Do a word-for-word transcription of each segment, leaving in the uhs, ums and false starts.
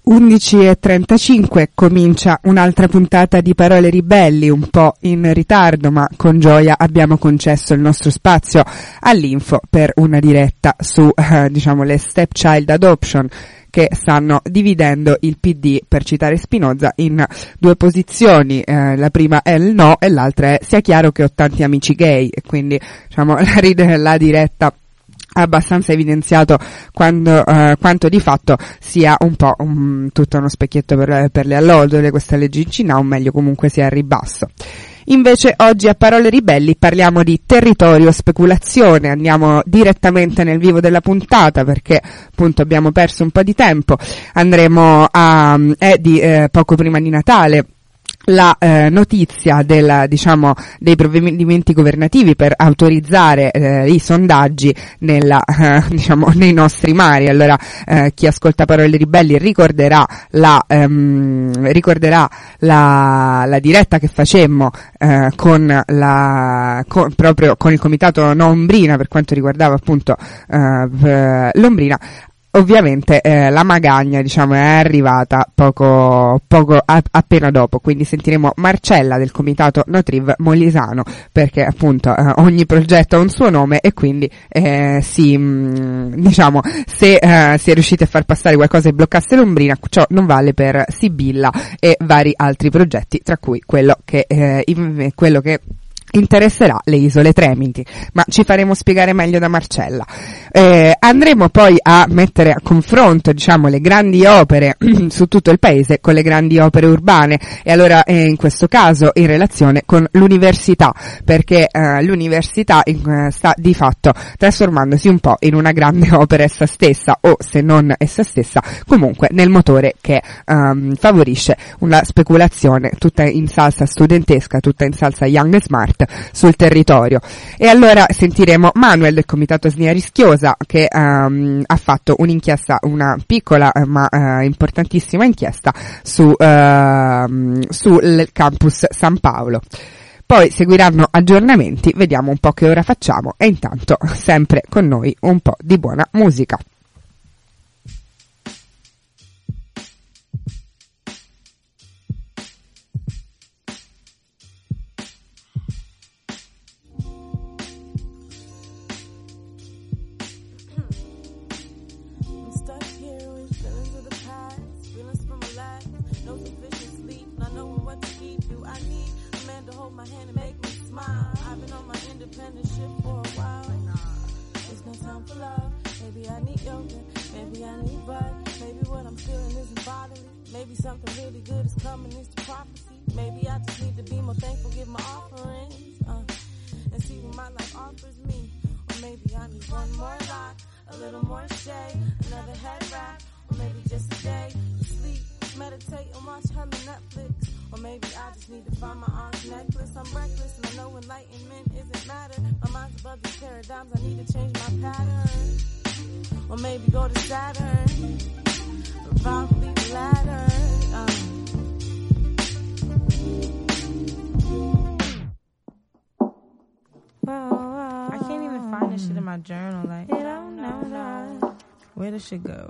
undici e trentacinque comincia un'altra puntata di Parole Ribelli, un po' in ritardo, ma con gioia abbiamo concesso il nostro spazio all'info per una diretta su eh, diciamo le stepchild adoption che stanno dividendo il P D, per citare Spinoza, in due posizioni. Eh, la prima è il no e l'altra è sia chiaro che ho tanti amici gay, e quindi diciamo la, la diretta ha abbastanza evidenziato quando, eh, quanto di fatto sia un po' um, tutto uno specchietto per, per le allodole questa legge in Cina, o meglio comunque sia al ribasso. Invece oggi a Parole Ribelli parliamo di territorio, speculazione, andiamo direttamente nel vivo della puntata perché appunto abbiamo perso un po' di tempo. Andremo a, è di eh, poco prima di Natale, la eh, notizia della, diciamo, dei provvedimenti governativi per autorizzare eh, i sondaggi nella, eh, diciamo, nei nostri mari. Allora eh, chi ascolta Parole Ribelli ricorderà la ehm, ricorderà la, la diretta che facemmo eh, con la con, proprio con il comitato No Ombrina per quanto riguardava appunto eh, l'Ombrina. Ovviamente eh, la magagna, diciamo, è arrivata poco poco a, appena dopo, quindi sentiremo Marcella del comitato Notriv Molisano, perché appunto eh, ogni progetto ha un suo nome e quindi eh, si mh, diciamo se eh, si è riusciti a far passare qualcosa e bloccasse l'Ombrina, ciò non vale per Sibilla e vari altri progetti, tra cui quello che eh, in, quello che interesserà le isole Tremiti, ma ci faremo spiegare meglio da Marcella. Eh, andremo poi a mettere a confronto, diciamo, le grandi opere su tutto il paese con le grandi opere urbane, e allora eh, in questo caso in relazione con l'università, perché eh, l'università in, eh, sta di fatto trasformandosi un po' in una grande opera essa stessa, o se non essa stessa comunque nel motore che ehm, favorisce una speculazione tutta in salsa studentesca, tutta in salsa young e smart sul territorio. E allora sentiremo Manuel del comitato S N I A Rischiosa che um, ha fatto un'inchiesta, una piccola uh, ma uh, importantissima inchiesta su uh, sul campus San Paolo. Poi seguiranno aggiornamenti, vediamo un po' che ora facciamo, e intanto sempre con noi un po' di buona musica. Maybe something really good is coming, it's the prophecy. Maybe I just need to be more thankful, give my offerings, uh, and see what my life offers me. Or maybe I need one more lot, a little more shade, another head wrap, or maybe just a day to sleep, meditate and watch hella Netflix. Or maybe I just need to find my aunt's necklace. I'm reckless and I know enlightenment isn't matter. My mind's above these paradigms, I need to change my pattern. Or maybe go to Saturn, or probably the latter. Um. I can't even find this shit in my journal. Like, no, no, no. Where does shit go?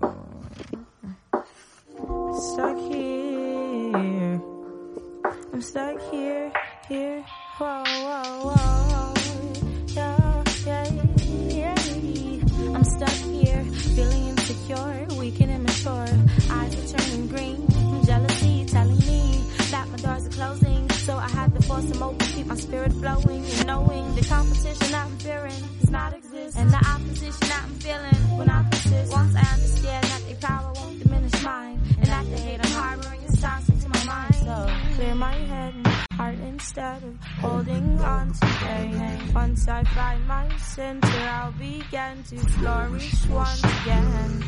Stuck here. I'm stuck here, here. Whoa, whoa, whoa. Yeah, yeah, yeah. I'm stuck here, feeling insecure, weak and immature. Eyes are turning green. Jealousy telling me that my doors are closing. So I had to force them open, keep my spirit flowing. And knowing the competition I'm fearing does not exist. And the opposition I'm feeling will not persist. Once I understand that their power won't diminish mine. And that the hate I'm harboring is toxic to my mind. So clear my head and heart instead of holding on to pain. Once I find my center, I'll begin to flourish once again.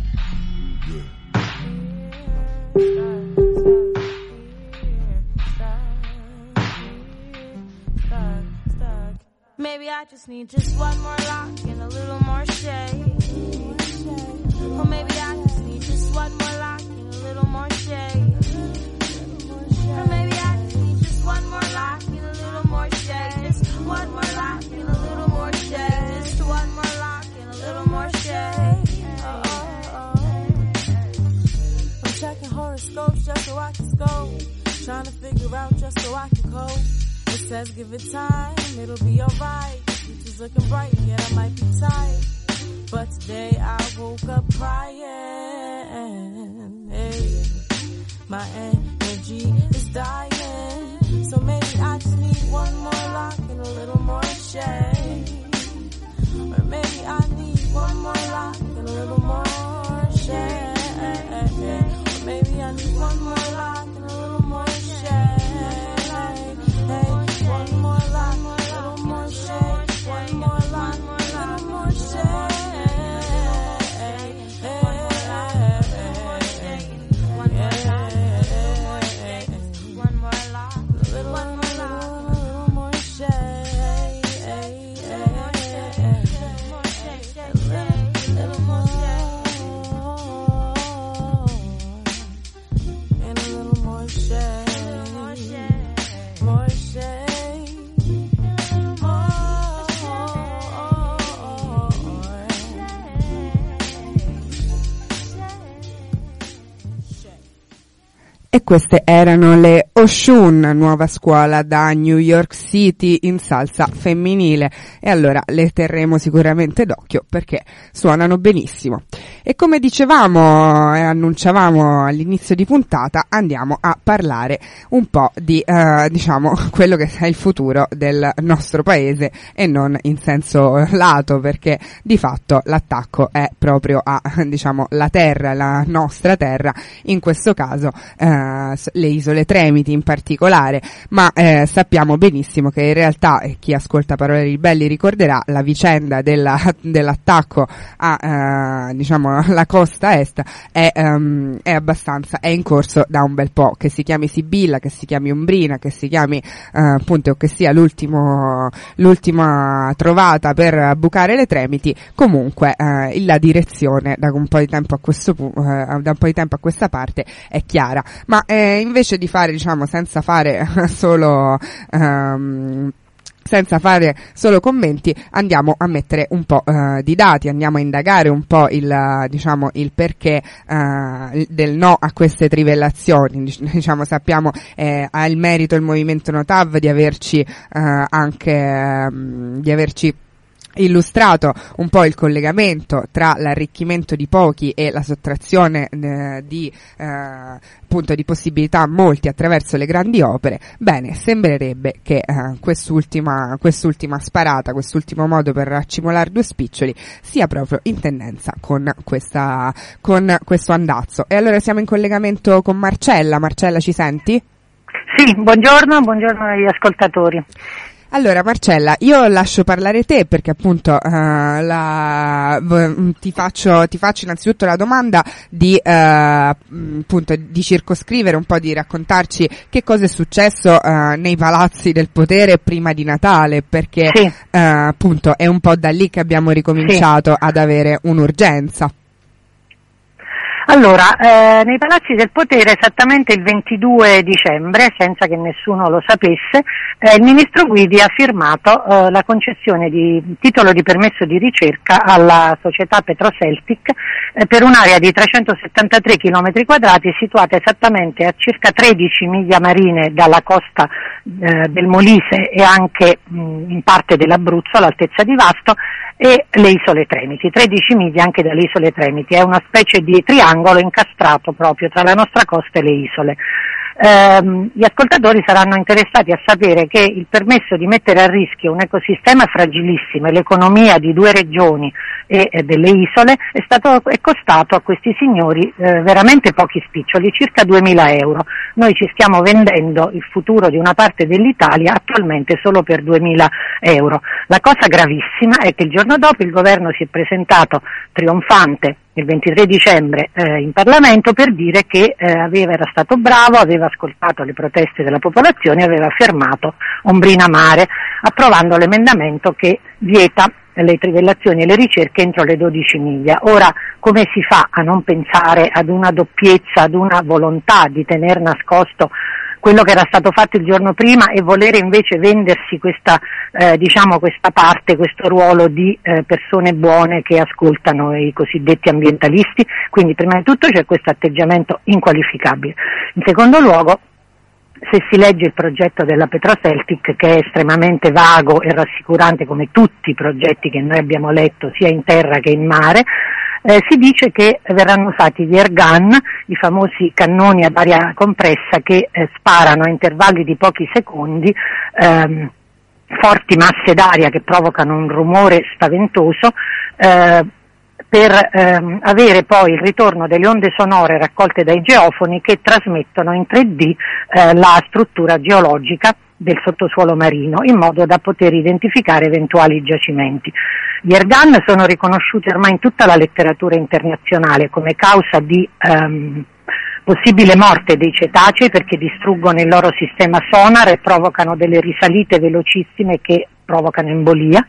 Maybe I just need just one more lock and a little more shade. Or maybe I just need just one more lock and a little more shade. Or maybe I just need just one more lock and a little more shade. Just one more lock and a little more shade. Just one more lock and a little more shade. Oh, oh, oh. I'm checking scope, trying to figure out just so I can cope. It says give it time, it'll be alright. The future's looking bright, yet I might be tired. But today I woke up crying. Hey, my energy is dying. So maybe I just need one more lock and a little more shade. Or maybe I need one more lock and a little more shade. Or maybe I need one more lock and a little more shade. Hey, one more lock, a little more shade. One more lock, a little more shade. E queste erano le Oshun, nuova scuola da New York City in salsa femminile, e allora le terremo sicuramente d'occhio perché suonano benissimo. E come dicevamo e annunciavamo all'inizio di puntata, andiamo a parlare un po' di eh, diciamo quello che è il futuro del nostro paese, e non in senso lato, perché di fatto l'attacco è proprio a diciamo la terra, la nostra terra, in questo caso eh, le isole Tremiti in particolare, ma eh, sappiamo benissimo che in realtà, e chi ascolta Parole Ribelli ricorderà, la vicenda della, dell'attacco a eh, diciamo la costa est è, um, è abbastanza, è in corso da un bel po', che si chiami Sibilla, che si chiami Ombrina, che si chiami eh, appunto, o che sia l'ultimo l'ultima trovata per bucare le Tremiti. Comunque eh, la direzione da un po' di tempo a questo pu- eh, da un po' di tempo a questa parte è chiara, ma eh, invece di fare diciamo senza fare solo um, senza fare solo commenti, andiamo a mettere un po' uh, di dati, andiamo a indagare un po' il uh, diciamo il perché uh, del no a queste trivellazioni. Diciamo sappiamo eh, ha il merito il movimento Notav di averci uh, anche um, di averci illustrato un po' il collegamento tra l'arricchimento di pochi e la sottrazione eh, di eh, appunto di possibilità a molti attraverso le grandi opere. Bene, sembrerebbe che eh, quest'ultima quest'ultima sparata, quest'ultimo modo per raccimolare due spiccioli sia proprio in tendenza con questa con questo andazzo. E allora siamo in collegamento con Marcella. Marcella, ci senti? Sì, buongiorno, buongiorno agli ascoltatori. Allora Marcella, io lascio parlare te perché appunto uh, la, v- ti faccio ti faccio innanzitutto la domanda di uh, appunto di circoscrivere un po', di raccontarci che cosa è successo uh, nei palazzi del potere prima di Natale, perché sì. uh, appunto è un po' da lì che abbiamo ricominciato sì. ad avere un'urgenza. Allora, eh, nei palazzi del potere esattamente il ventidue dicembre, senza che nessuno lo sapesse, eh, il ministro Guidi ha firmato eh, la concessione di titolo di permesso di ricerca alla società Petroceltic eh, per un'area di trecentosettantatré chilometri quadrati situata esattamente a circa tredici miglia marine dalla costa eh, del Molise e anche mh, in parte dell'Abruzzo, all'altezza di Vasto, e le isole Tremiti, tredici miglia anche dalle isole Tremiti. È una specie di triangolo incastrato proprio tra la nostra costa e le isole. Ehm, gli ascoltatori saranno interessati a sapere che il permesso di mettere a rischio un ecosistema fragilissimo e l'economia di due regioni e, e delle isole è stato è costato a questi signori eh, veramente pochi spiccioli, circa duemila euro. Noi ci stiamo vendendo il futuro di una parte dell'Italia attualmente solo per duemila euro. La cosa gravissima è che il giorno dopo il governo si è presentato trionfante il ventitré dicembre eh, in Parlamento per dire che eh, aveva, era stato bravo, aveva ascoltato le proteste della popolazione, aveva fermato Ombrina Mare, approvando l'emendamento che vieta le trivellazioni e le ricerche entro le dodici miglia. Ora, come si fa a non pensare ad una doppiezza, ad una volontà di tener nascosto quello che era stato fatto il giorno prima e volere invece vendersi questa, eh, diciamo questa parte, questo ruolo di eh, persone buone che ascoltano i cosiddetti ambientalisti. Quindi prima di tutto c'è questo atteggiamento inqualificabile. In secondo luogo, se si legge il progetto della Petroceltic, che è estremamente vago e rassicurante come tutti i progetti che noi abbiamo letto sia in terra che in mare, Eh, si dice che verranno usati gli air gun, i famosi cannoni ad aria compressa che eh, sparano a intervalli di pochi secondi ehm, forti masse d'aria che provocano un rumore spaventoso, eh, per ehm, avere poi il ritorno delle onde sonore raccolte dai geofoni che trasmettono in tre D eh, la struttura geologica del sottosuolo marino, in modo da poter identificare eventuali giacimenti. Gli air gun sono riconosciuti ormai in tutta la letteratura internazionale come causa di ehm, possibile morte dei cetacei, perché distruggono il loro sistema sonar e provocano delle risalite velocissime che provocano embolia,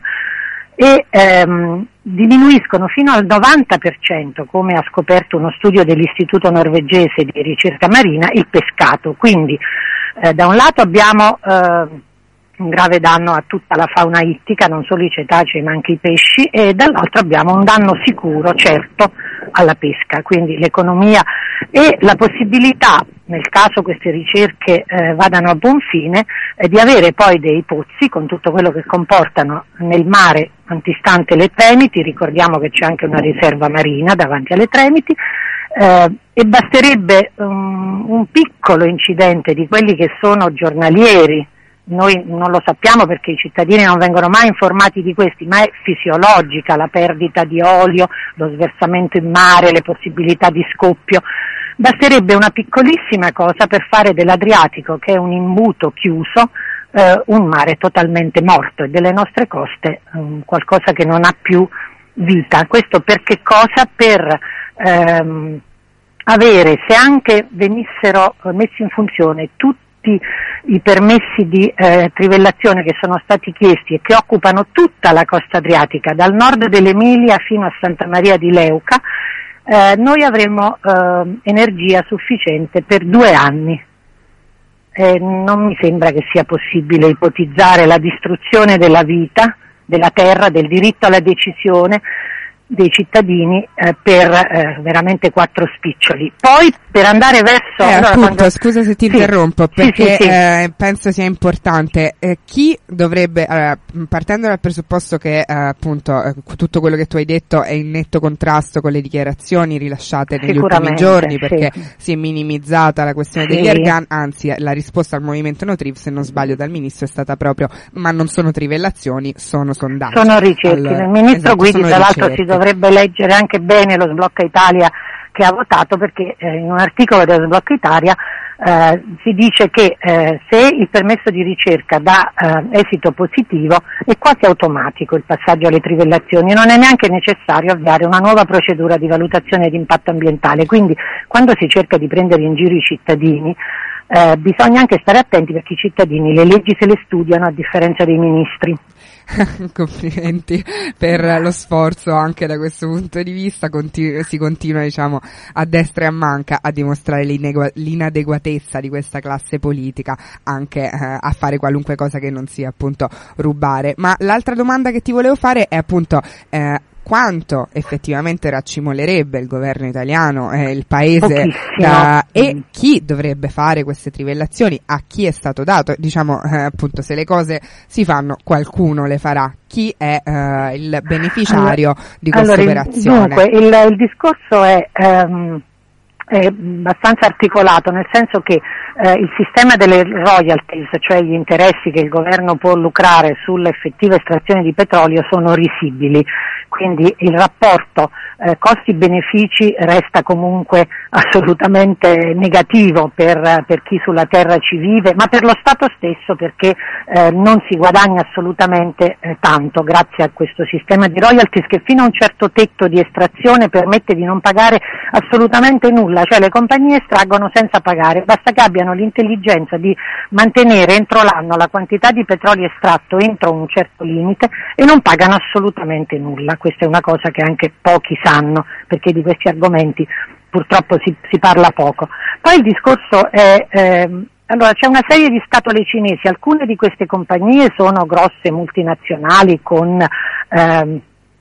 e ehm, diminuiscono fino al novanta per cento, come ha scoperto uno studio dell'Istituto norvegese di ricerca marina, il pescato. Quindi eh, da un lato abbiamo eh, un grave danno a tutta la fauna ittica, non solo i cetacei ma anche i pesci, e dall'altro abbiamo un danno sicuro, certo, alla pesca. Quindi l'economia e la possibilità, nel caso queste ricerche eh, vadano a buon fine, eh, di avere poi dei pozzi con tutto quello che comportano nel mare antistante le Tremiti. Ricordiamo che c'è anche una riserva marina davanti alle Tremiti, eh, e basterebbe um, un piccolo incidente di quelli che sono giornalieri. Noi non lo sappiamo perché i cittadini non vengono mai informati di questi, ma è fisiologica la perdita di olio, lo sversamento in mare, le possibilità di scoppio. Basterebbe una piccolissima cosa per fare dell'Adriatico, che è un imbuto chiuso, eh, un mare totalmente morto, e delle nostre coste um, qualcosa che non ha più vita. Questo per che cosa? Per ehm, avere, se anche venissero messi in funzione tutti i permessi di eh, trivellazione che sono stati chiesti e che occupano tutta la costa adriatica, dal nord dell'Emilia fino a Santa Maria di Leuca, eh, noi avremo eh, energia sufficiente per due anni. Eh, non mi sembra che sia possibile ipotizzare la distruzione della vita, della terra, del diritto alla decisione dei cittadini eh, per eh, veramente quattro spiccioli. Poi per andare verso eh, allora, appunto, quando... scusa se ti sì, interrompo, perché sì, sì, sì. Eh, penso sia importante eh, chi dovrebbe, allora, partendo dal presupposto che eh, appunto eh, tutto quello che tu hai detto è in netto contrasto con le dichiarazioni rilasciate negli ultimi giorni, perché sì. si è minimizzata la questione sì. degli air gun, anzi la risposta al movimento No Triv, se non sbaglio dal ministro, è stata proprio ma non sono trivellazioni, sono sondaggi. Sono ricerche. Allora, il ministro esatto, Guidi tra l'altro ricerche. si dovrebbe leggere anche bene lo Sblocca Italia che ha votato, perché eh, in un articolo dello Sblocca Italia eh, si dice che eh, se il permesso di ricerca dà eh, esito positivo è quasi automatico il passaggio alle trivellazioni, non è neanche necessario avviare una nuova procedura di valutazione di impatto ambientale. Quindi quando si cerca di prendere in giro i cittadini eh, bisogna anche stare attenti, perché i cittadini le leggi se le studiano, a differenza dei ministri. Complimenti per lo sforzo anche da questo punto di vista. Continu- si continua, diciamo, a destra e a manca a dimostrare l'inegu- l'inadeguatezza di questa classe politica anche eh, a fare qualunque cosa che non sia appunto rubare. Ma l'altra domanda che ti volevo fare è appunto eh, quanto effettivamente raccimolerebbe il governo italiano, eh, il paese, da, e chi dovrebbe fare queste trivellazioni, a chi è stato dato, diciamo eh, appunto se le cose si fanno qualcuno le farà, chi è eh, il beneficiario allora, di questa allora, operazione? Dunque il, il discorso è, um, è abbastanza articolato, nel senso che eh, il sistema delle royalties, cioè gli interessi che il governo può lucrare sull'effettiva estrazione di petrolio, sono risibili. Quindi il rapporto eh, costi-benefici resta comunque assolutamente negativo per, per chi sulla terra ci vive, ma per lo Stato stesso, perché eh, non si guadagna assolutamente eh, tanto grazie a questo sistema di royalties che fino a un certo tetto di estrazione permette di non pagare assolutamente nulla, cioè le compagnie estraggono senza pagare, basta che abbiano l'intelligenza di mantenere entro l'anno la quantità di petrolio estratto entro un certo limite e non pagano assolutamente nulla. Questa è una cosa che anche pochi sanno, perché di questi argomenti purtroppo si, si parla poco. Poi il discorso è, eh, Allora, c'è una serie di scatole cinesi, alcune di queste compagnie sono grosse multinazionali con ehm,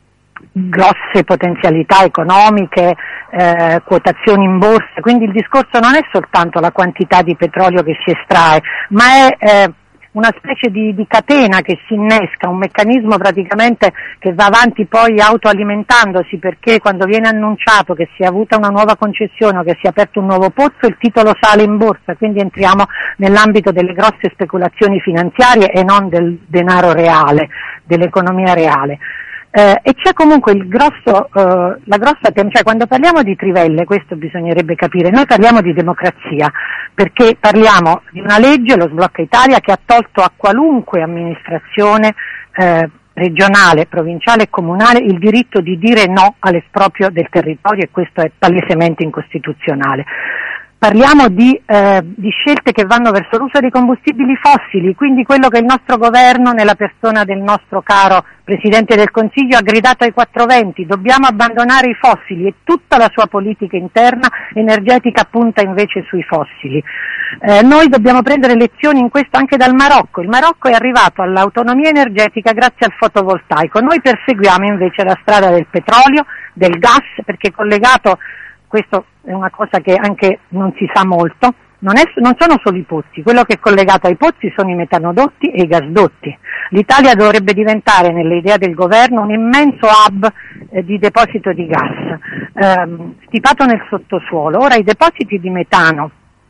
grosse potenzialità economiche, eh, quotazioni in borsa, quindi il discorso non è soltanto la quantità di petrolio che si estrae, ma è eh, una specie di, di catena che si innesca, un meccanismo praticamente che va avanti poi autoalimentandosi, perché quando viene annunciato che si è avuta una nuova concessione o che si è aperto un nuovo pozzo, il titolo sale in borsa, quindi entriamo nell'ambito delle grosse speculazioni finanziarie e non del denaro reale, dell'economia reale. Eh, e c'è comunque il grosso, eh, la grossa, tem- cioè quando parliamo di trivelle, questo bisognerebbe capire, noi parliamo di democrazia, perché parliamo di una legge, lo Sblocca Italia, che ha tolto a qualunque amministrazione eh, regionale, provinciale e comunale il diritto di dire no all'esproprio del territorio, e questo è palesemente incostituzionale. Parliamo di, eh, di scelte che vanno verso l'uso dei combustibili fossili, quindi quello che il nostro governo, nella persona del nostro caro Presidente del Consiglio, ha gridato ai quattro venti: dobbiamo abbandonare i fossili, e tutta la sua politica interna energetica punta invece sui fossili. Eh, noi dobbiamo prendere lezioni in questo anche dal Marocco. Il Marocco è arrivato all'autonomia energetica grazie al fotovoltaico, noi perseguiamo invece la strada del petrolio, del gas, perché collegato, questo è una cosa che anche non si sa molto, non, è, non sono solo i pozzi, quello che è collegato ai pozzi sono i metanodotti e i gasdotti. L'Italia dovrebbe diventare, nelle idee del governo, un immenso hub eh, di deposito di gas, ehm, stipato nel sottosuolo. Ora, i depositi di metano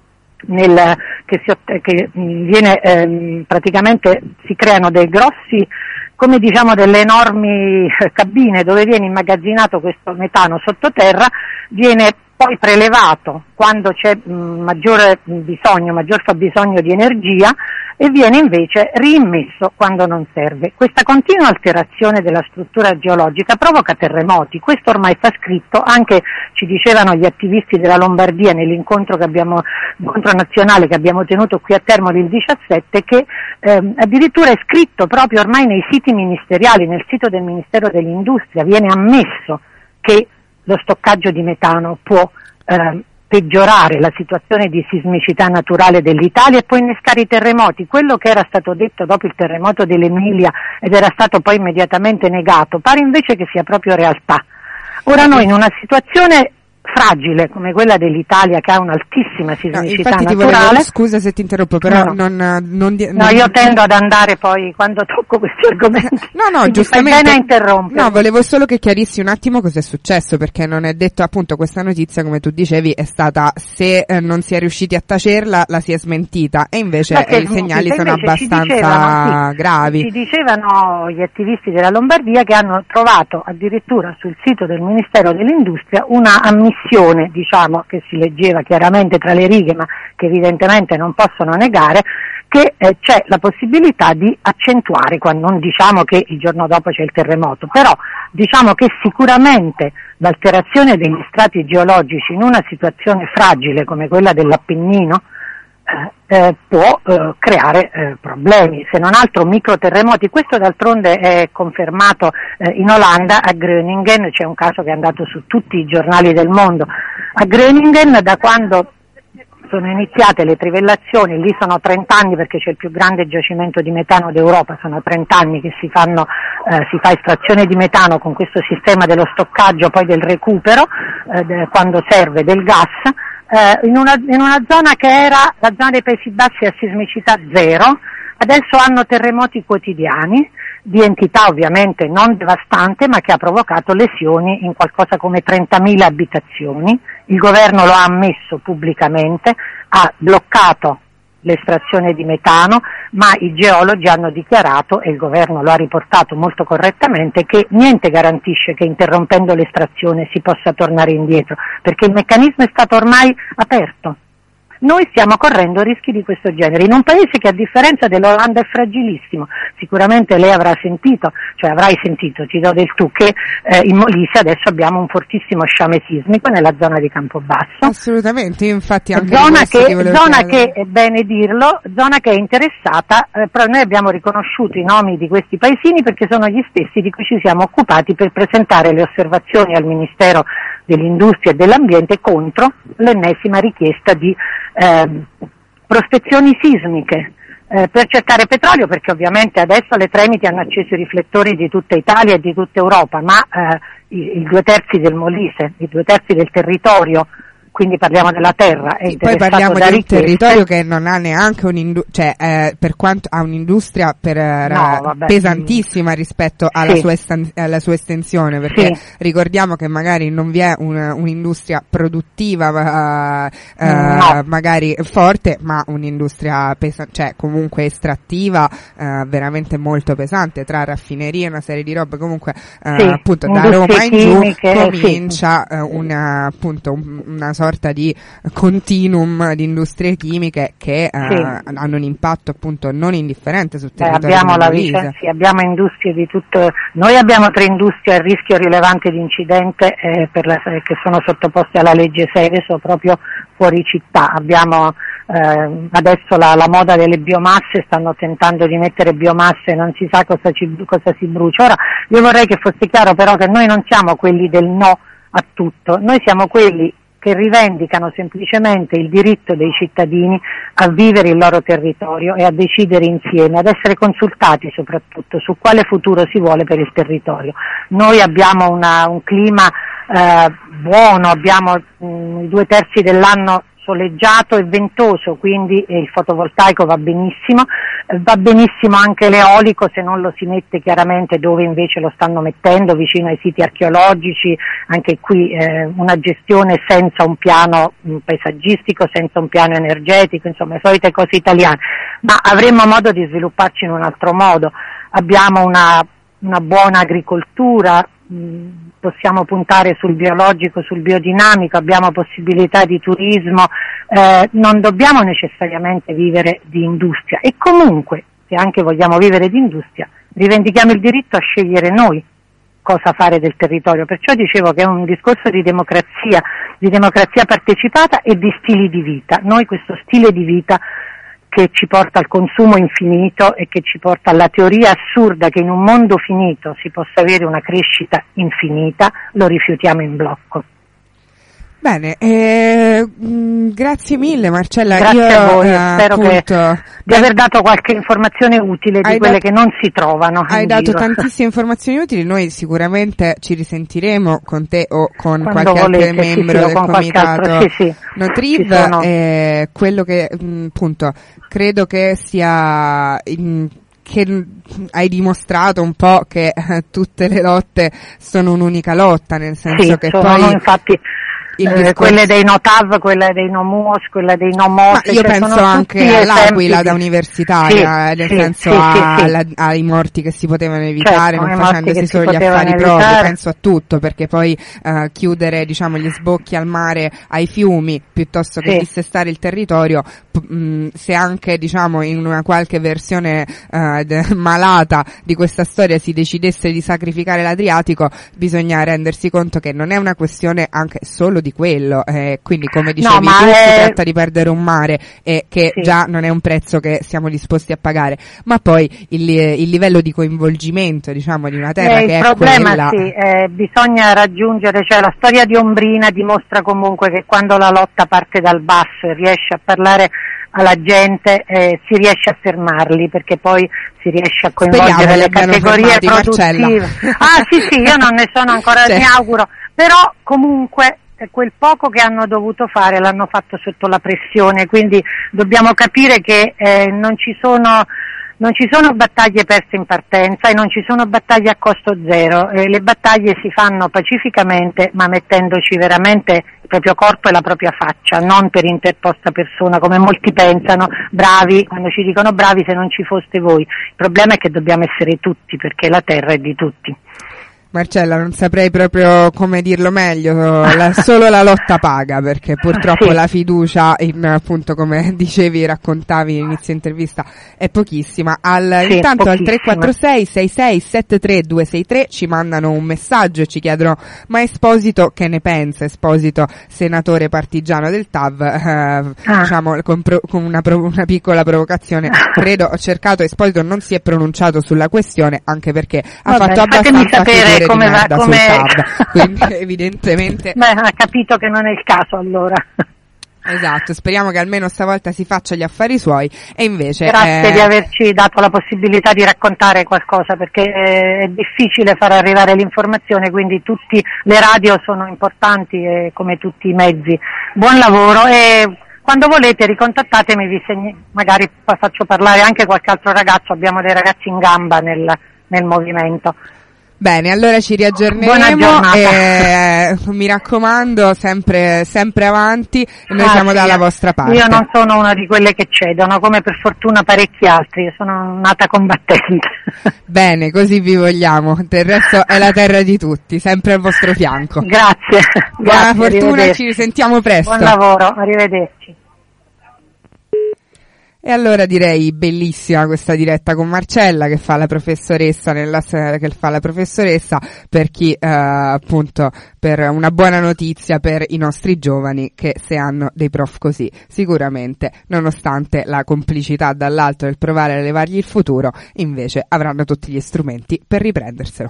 nel, che, si, che viene ehm, praticamente si creano dei grossi, come diciamo delle enormi cabine dove viene immagazzinato questo metano sottoterra, viene poi prelevato quando c'è mh, maggiore bisogno, maggior fabbisogno di energia, e viene invece riimmesso quando non serve. Questa continua alterazione della struttura geologica provoca terremoti, questo ormai sta scritto, anche ci dicevano gli attivisti della Lombardia nell'incontro che abbiamo, incontro nazionale che abbiamo tenuto qui a Termoli il diciassette, che ehm, addirittura è scritto proprio ormai nei siti ministeriali, nel sito del Ministero dell'Industria, viene ammesso che lo stoccaggio di metano può eh, peggiorare la situazione di sismicità naturale dell'Italia e poi innescare i terremoti. Quello che era stato detto dopo il terremoto dell'Emilia ed era stato poi immediatamente negato, pare invece che sia proprio realtà. Ora noi in una situazione fragile come quella dell'Italia, che ha un'altissima sismicità no, infatti naturale. Ti volevo, scusa se ti interrompo, però no, no. non, non, non no, io tendo ad andare poi quando tocco questi argomenti. No, no, giustamente. Fai bene a interrompere. No, volevo solo che chiarissi un attimo cosa è successo, perché non è detto, appunto, questa notizia, come tu dicevi, è stata, se eh, non si è riusciti a tacerla, la si è smentita, e invece eh, i segnali sono abbastanza ci dicevano, sì, gravi. Ci dicevano gli attivisti della Lombardia che hanno trovato addirittura sul sito del Ministero dell'Industria una ammissione, diciamo, che si leggeva chiaramente tra le righe, ma che evidentemente non possono negare, che eh, c'è la possibilità di accentuare, quando non diciamo che il giorno dopo c'è il terremoto, però diciamo che sicuramente l'alterazione degli strati geologici in una situazione fragile come quella dell'Appennino eh, eh, può eh, creare eh, problemi, se non altro microterremoti. Questo d'altronde è confermato eh, in Olanda, a Groningen, c'è un caso che è andato su tutti i giornali del mondo. A Groningen, da quando sono iniziate le trivellazioni, lì sono trenta anni perché c'è il più grande giacimento di metano d'Europa, sono trenta anni che si fanno, eh, si fa estrazione di metano con questo sistema dello stoccaggio, poi del recupero, eh, de, quando serve, del gas, eh, in, una, in una zona che era la zona dei Paesi Bassi a sismicità zero. Adesso hanno terremoti quotidiani, di entità ovviamente non devastante, ma che ha provocato lesioni in qualcosa come trentamila abitazioni. Il governo lo ha ammesso pubblicamente, ha bloccato l'estrazione di metano, ma i geologi hanno dichiarato, e il governo lo ha riportato molto correttamente, che niente garantisce che interrompendo l'estrazione si possa tornare indietro, perché il meccanismo è stato ormai aperto. Noi stiamo correndo rischi di questo genere in un paese che, a differenza dell'Olanda, è fragilissimo. Sicuramente lei avrà sentito, cioè avrai sentito, ti do del tu, che eh, in Molise adesso abbiamo un fortissimo sciame sismico nella zona di Campobasso. Assolutamente, io infatti anche zona di che, ti volevo zona chiedere. che è bene dirlo, zona che è interessata, eh, però noi abbiamo riconosciuto i nomi di questi paesini perché sono gli stessi di cui ci siamo occupati per presentare le osservazioni al Ministero dell'Industria e dell'Ambiente contro l'ennesima richiesta di eh, prospezioni sismiche, eh, per cercare petrolio, perché ovviamente adesso le Tremiti hanno acceso i riflettori di tutta Italia e di tutta Europa, ma eh, i, i due terzi del Molise, i due terzi del territorio, quindi parliamo della terra. È sì, poi parliamo di un territorio che non ha neanche un'industria, cioè eh, per quanto ha un'industria per, no, vabbè, pesantissima sì. rispetto alla, sì. sua estan- alla sua estensione, perché sì. ricordiamo che magari non vi è un, un'industria produttiva uh, uh, no. magari forte, ma un'industria pesa- cioè comunque estrattiva uh, veramente molto pesante, tra raffinerie e una serie di robe, comunque uh, sì. appunto da Roma in giù comincia sì. uh, una, appunto un, una sorta sorta di continuum di industrie chimiche che eh, sì. hanno un impatto appunto non indifferente sul territorio. Eh, abbiamo, la vice, sì, abbiamo industrie di tutto, noi abbiamo tre industrie a rischio rilevante di incidente eh, per la, eh, che sono sottoposte alla legge Seveso proprio fuori città. Abbiamo eh, adesso la, la moda delle biomasse, stanno tentando di mettere biomasse, non si sa cosa, ci, cosa si brucia. Ora io vorrei che fosse chiaro però che noi non siamo quelli del no a tutto, noi siamo quelli che rivendicano semplicemente il diritto dei cittadini a vivere il loro territorio e a decidere insieme, ad essere consultati soprattutto su quale futuro si vuole per il territorio. Noi abbiamo una, un clima eh, buono, abbiamo mh, i due terzi dell'anno soleggiato e ventoso, quindi il fotovoltaico va benissimo, va benissimo anche l'eolico se non lo si mette chiaramente dove invece lo stanno mettendo, vicino ai siti archeologici, anche qui eh, una gestione senza un piano mh, paesaggistico, senza un piano energetico, insomma le solite cose italiane, ma avremo modo di svilupparci in un altro modo. Abbiamo una, una buona agricoltura, mh, possiamo puntare sul biologico, sul biodinamico, abbiamo possibilità di turismo, eh, non dobbiamo necessariamente vivere di industria e comunque, se anche vogliamo vivere di industria, rivendichiamo il diritto a scegliere noi cosa fare del territorio, perciò dicevo che è un discorso di democrazia, di democrazia partecipata e di stili di vita. Noi questo stile di vita che ci porta al consumo infinito e che ci porta alla teoria assurda che in un mondo finito si possa avere una crescita infinita, lo rifiutiamo in blocco. Bene, eh, mh, grazie mille Marcella. Grazie Io, a voi, eh, spero appunto, che, di aver dato qualche informazione utile di quelle dat- che non si trovano. Hai dato giro. tantissime informazioni utili, noi sicuramente ci risentiremo con te o con Quando qualche volete, altro membro sì, sì, del con comitato altro, sì, sì. Notriv, sono... eh, quello che mh, appunto credo che sia... In, che hai dimostrato un po' che eh, tutte le lotte sono un'unica lotta, nel senso sì, che sono, poi infatti il eh, discorso... quelle dei Notav, quelle dei No Muos, quelle dei No Mos. Ma io cioè penso anche all'Aquila da universitaria, sì, nel sì, senso sì, a, sì, sì. La, ai morti che si potevano evitare, certo, non facendosi solo gli affari propri, penso a tutto, perché poi uh, chiudere diciamo gli sbocchi al mare, ai fiumi, piuttosto che sì. dissestare il territorio, p- mh, se anche diciamo in una qualche versione uh, de- malata di questa storia si decidesse di sacrificare l'Adriatico, bisogna rendersi conto che non è una questione anche solo di quello, eh, quindi come dicevi no, tu è... si tratta di perdere un mare e che sì. già non è un prezzo che siamo disposti a pagare, ma poi il, il livello di coinvolgimento diciamo di una terra eh, che il è problema quella sì, eh, bisogna raggiungere, cioè la storia di Ombrina dimostra comunque che quando la lotta parte dal basso e riesce a parlare alla gente eh, si riesce a fermarli, perché poi si riesce a coinvolgere le categorie produttive. Ah sì sì, io non ne sono ancora, cioè. mi auguro, però comunque quel poco che hanno dovuto fare l'hanno fatto sotto la pressione, quindi dobbiamo capire che eh, non ci sono non ci sono battaglie perse in partenza e non ci sono battaglie a costo zero, eh, le battaglie si fanno pacificamente ma mettendoci veramente il proprio corpo e la propria faccia, non per interposta persona come molti pensano, bravi, quando ci dicono bravi se non ci foste voi. Il problema è che dobbiamo essere tutti, perché la terra è di tutti. Marcella, non saprei proprio come dirlo meglio, la, solo la lotta paga, perché purtroppo sì. la fiducia in, appunto, come dicevi, raccontavi inizio intervista, è pochissima. Al, sì, intanto pochissima. al tre quattro sei sei sei sette tre due sei tre ci mandano un messaggio e ci chiedono: ma Esposito che ne pensa? Esposito, senatore partigiano del T A V, eh, ah. diciamo con, pro, con una, pro, una piccola provocazione, credo, ho cercato, Esposito non si è pronunciato sulla questione, anche perché ha Vabbè, fatto abbastanza figure come di merda va, come... sul T A V, quindi evidentemente beh, ha capito che non è il caso allora. Esatto, speriamo che almeno stavolta si faccia gli affari suoi e invece... Grazie eh... di averci dato la possibilità di raccontare qualcosa, perché è difficile far arrivare l'informazione, quindi tutte le radio sono importanti e come tutti i mezzi. Buon lavoro e quando volete ricontattatemi, vi segni, magari faccio parlare anche qualche altro ragazzo, abbiamo dei ragazzi in gamba nel, nel movimento. Bene, allora ci riaggiorneremo e mi raccomando sempre sempre avanti e noi ah, siamo sì, dalla vostra parte. Io non sono una di quelle che cedono, come per fortuna parecchi altri, io sono nata combattente. Bene, così vi vogliamo, del resto è la terra di tutti, sempre al vostro fianco. Grazie. Buona grazie, fortuna, ci risentiamo presto. Buon lavoro, arrivederci. E allora direi bellissima questa diretta con Marcella che fa la professoressa nella che fa la professoressa per chi eh, appunto per una buona notizia per i nostri giovani che se hanno dei prof così sicuramente nonostante la complicità dall'alto del provare a levargli il futuro invece avranno tutti gli strumenti per riprenderselo.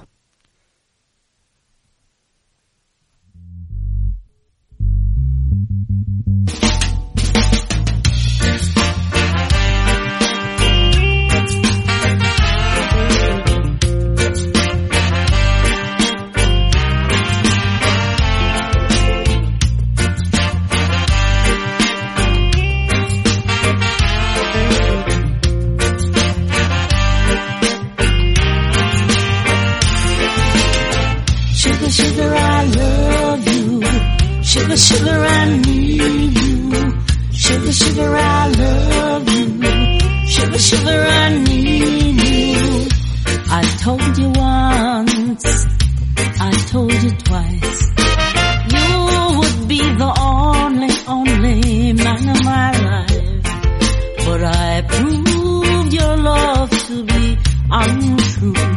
Sugar, I love you. Sugar, sugar, I need you. Sugar, sugar, I love you. Sugar, sugar, I need you. I told you once, I told you twice. You would be the only, only man of my life. But I proved your love to be untrue.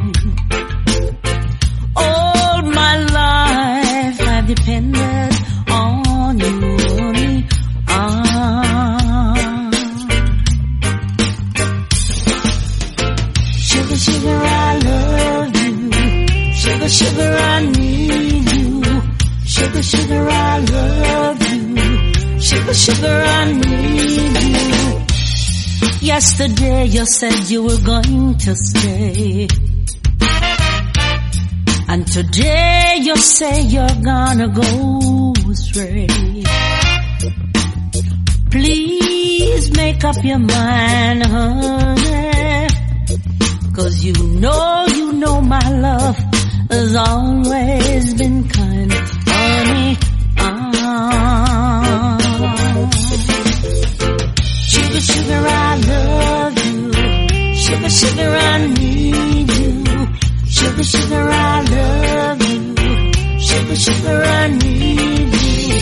All my life I've depended on you only. Ah. Sugar, sugar, I love you. Sugar, sugar, I need you. Sugar, sugar, I love you. Sugar, sugar, I need you. Yesterday you said you were going to stay. And today you say you're gonna go astray. Please make up your mind, honey. Cause you know, you know my love has always been kind, honey. Ah. Sugar, sugar, I love you. Sugar, sugar, I need you. Sugar, sugar, I love you. Sugar, sugar, I need you.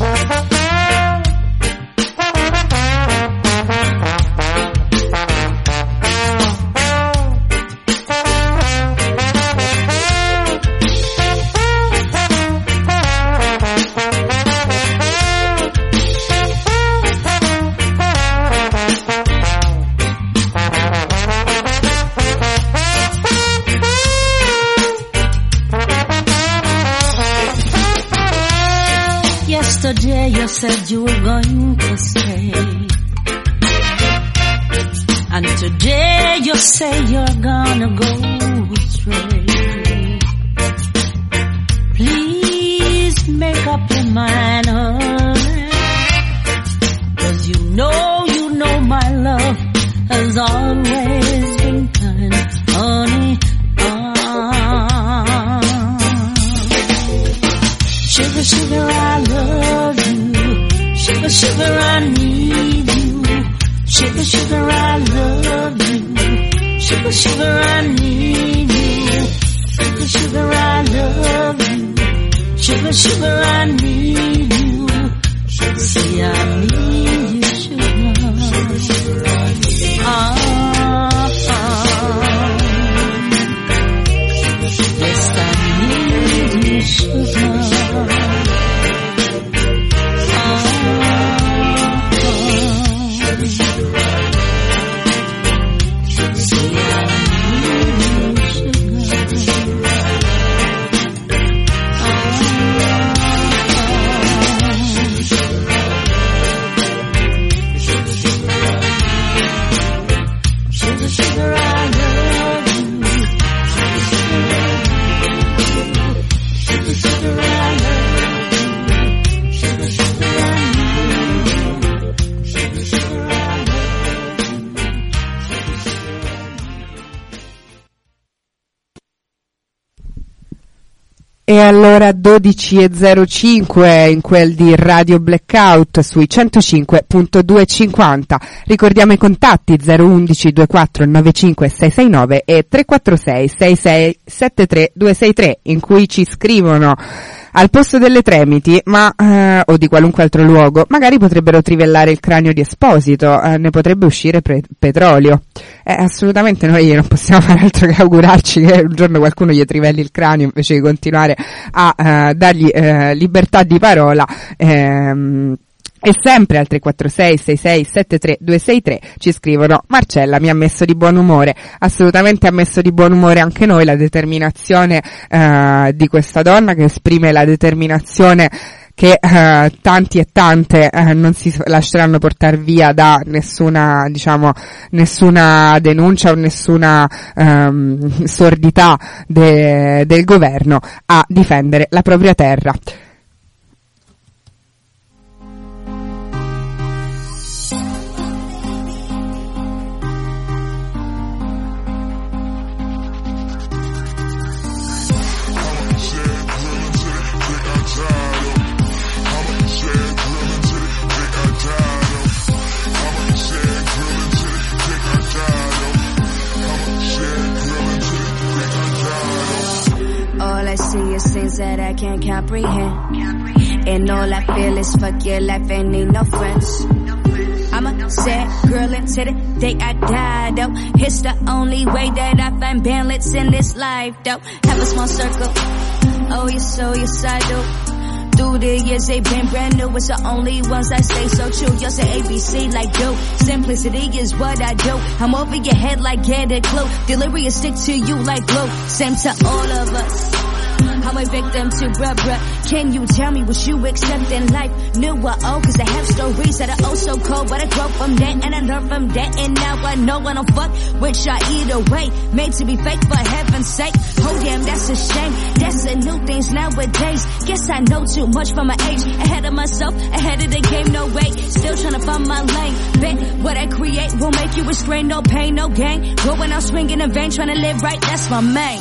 Yesterday you said you were going to stay. And today you say you're gonna go astray. Please make up your mind, honey. Cause you know, you know my love has always been kind, honey. Ah. Sugar, sugar, I love you. Sugar, sugar, I need you. Sugar, sugar, I love you. Sugar, sugar, I need you. Sugar, sugar, I love you. Sugar, sugar, I need you. See, I need you, sugar. Sugar, I need you. Ah, ah. Yes, I need you, sugar. E allora dodici e zero cinque in quel di Radio Blackout sui centocinque virgola duecentocinquanta. Ricordiamo i contatti zero undici ventiquattro novantacinque seicentonovantanove e tre quattro sei sei sei sette tre due sei tre, in cui ci scrivono: al posto delle Tremiti, ma eh, o di qualunque altro luogo, magari potrebbero trivellare il cranio di Esposito, eh, ne potrebbe uscire pre- petrolio. Eh, assolutamente noi non possiamo fare altro che augurarci che un giorno qualcuno gli trivelli il cranio invece di continuare a eh, dargli eh, libertà di parola. Ehm, E sempre al tre quattro sei sei sei sette tre due sei tre ci scrivono: Marcella mi ha messo di buon umore. Assolutamente ha messo di buon umore anche noi la determinazione eh, di questa donna, che esprime la determinazione che eh, tanti e tante eh, non si lasceranno portare via da nessuna, diciamo, nessuna denuncia o nessuna ehm, sordità de, del governo, a difendere la propria terra. Things that I can't comprehend, and all I feel is fuck your life and need no friends. I'm a sad girl until the day I die, though. It's the only way that I find balance in this life, though. Have a small circle, oh yes, oh yes I do. Through the years they've been brand new, it's the only ones I stay so true. Y'all say A B C like do, simplicity is what I do. I'm over your head like get a clue, delirious stick to you like glue. Same to all of us, I'm a victim to bruh bruh. Can you tell me what you accept in life? New or old, cause I have stories that are oh so cold, but I grow from that and I learn from that, and now I know I don't fuck with y'all either way. Made to be fake for heaven's sake. Oh damn, that's a shame. That's the new things nowadays. Guess I know too much for my age. Ahead of myself, ahead of the game, no way. Still trying to find my lane. Bet what I create will make you restrain, no pain, no gain. Going out swinging in vain, trying to live right, that's my main.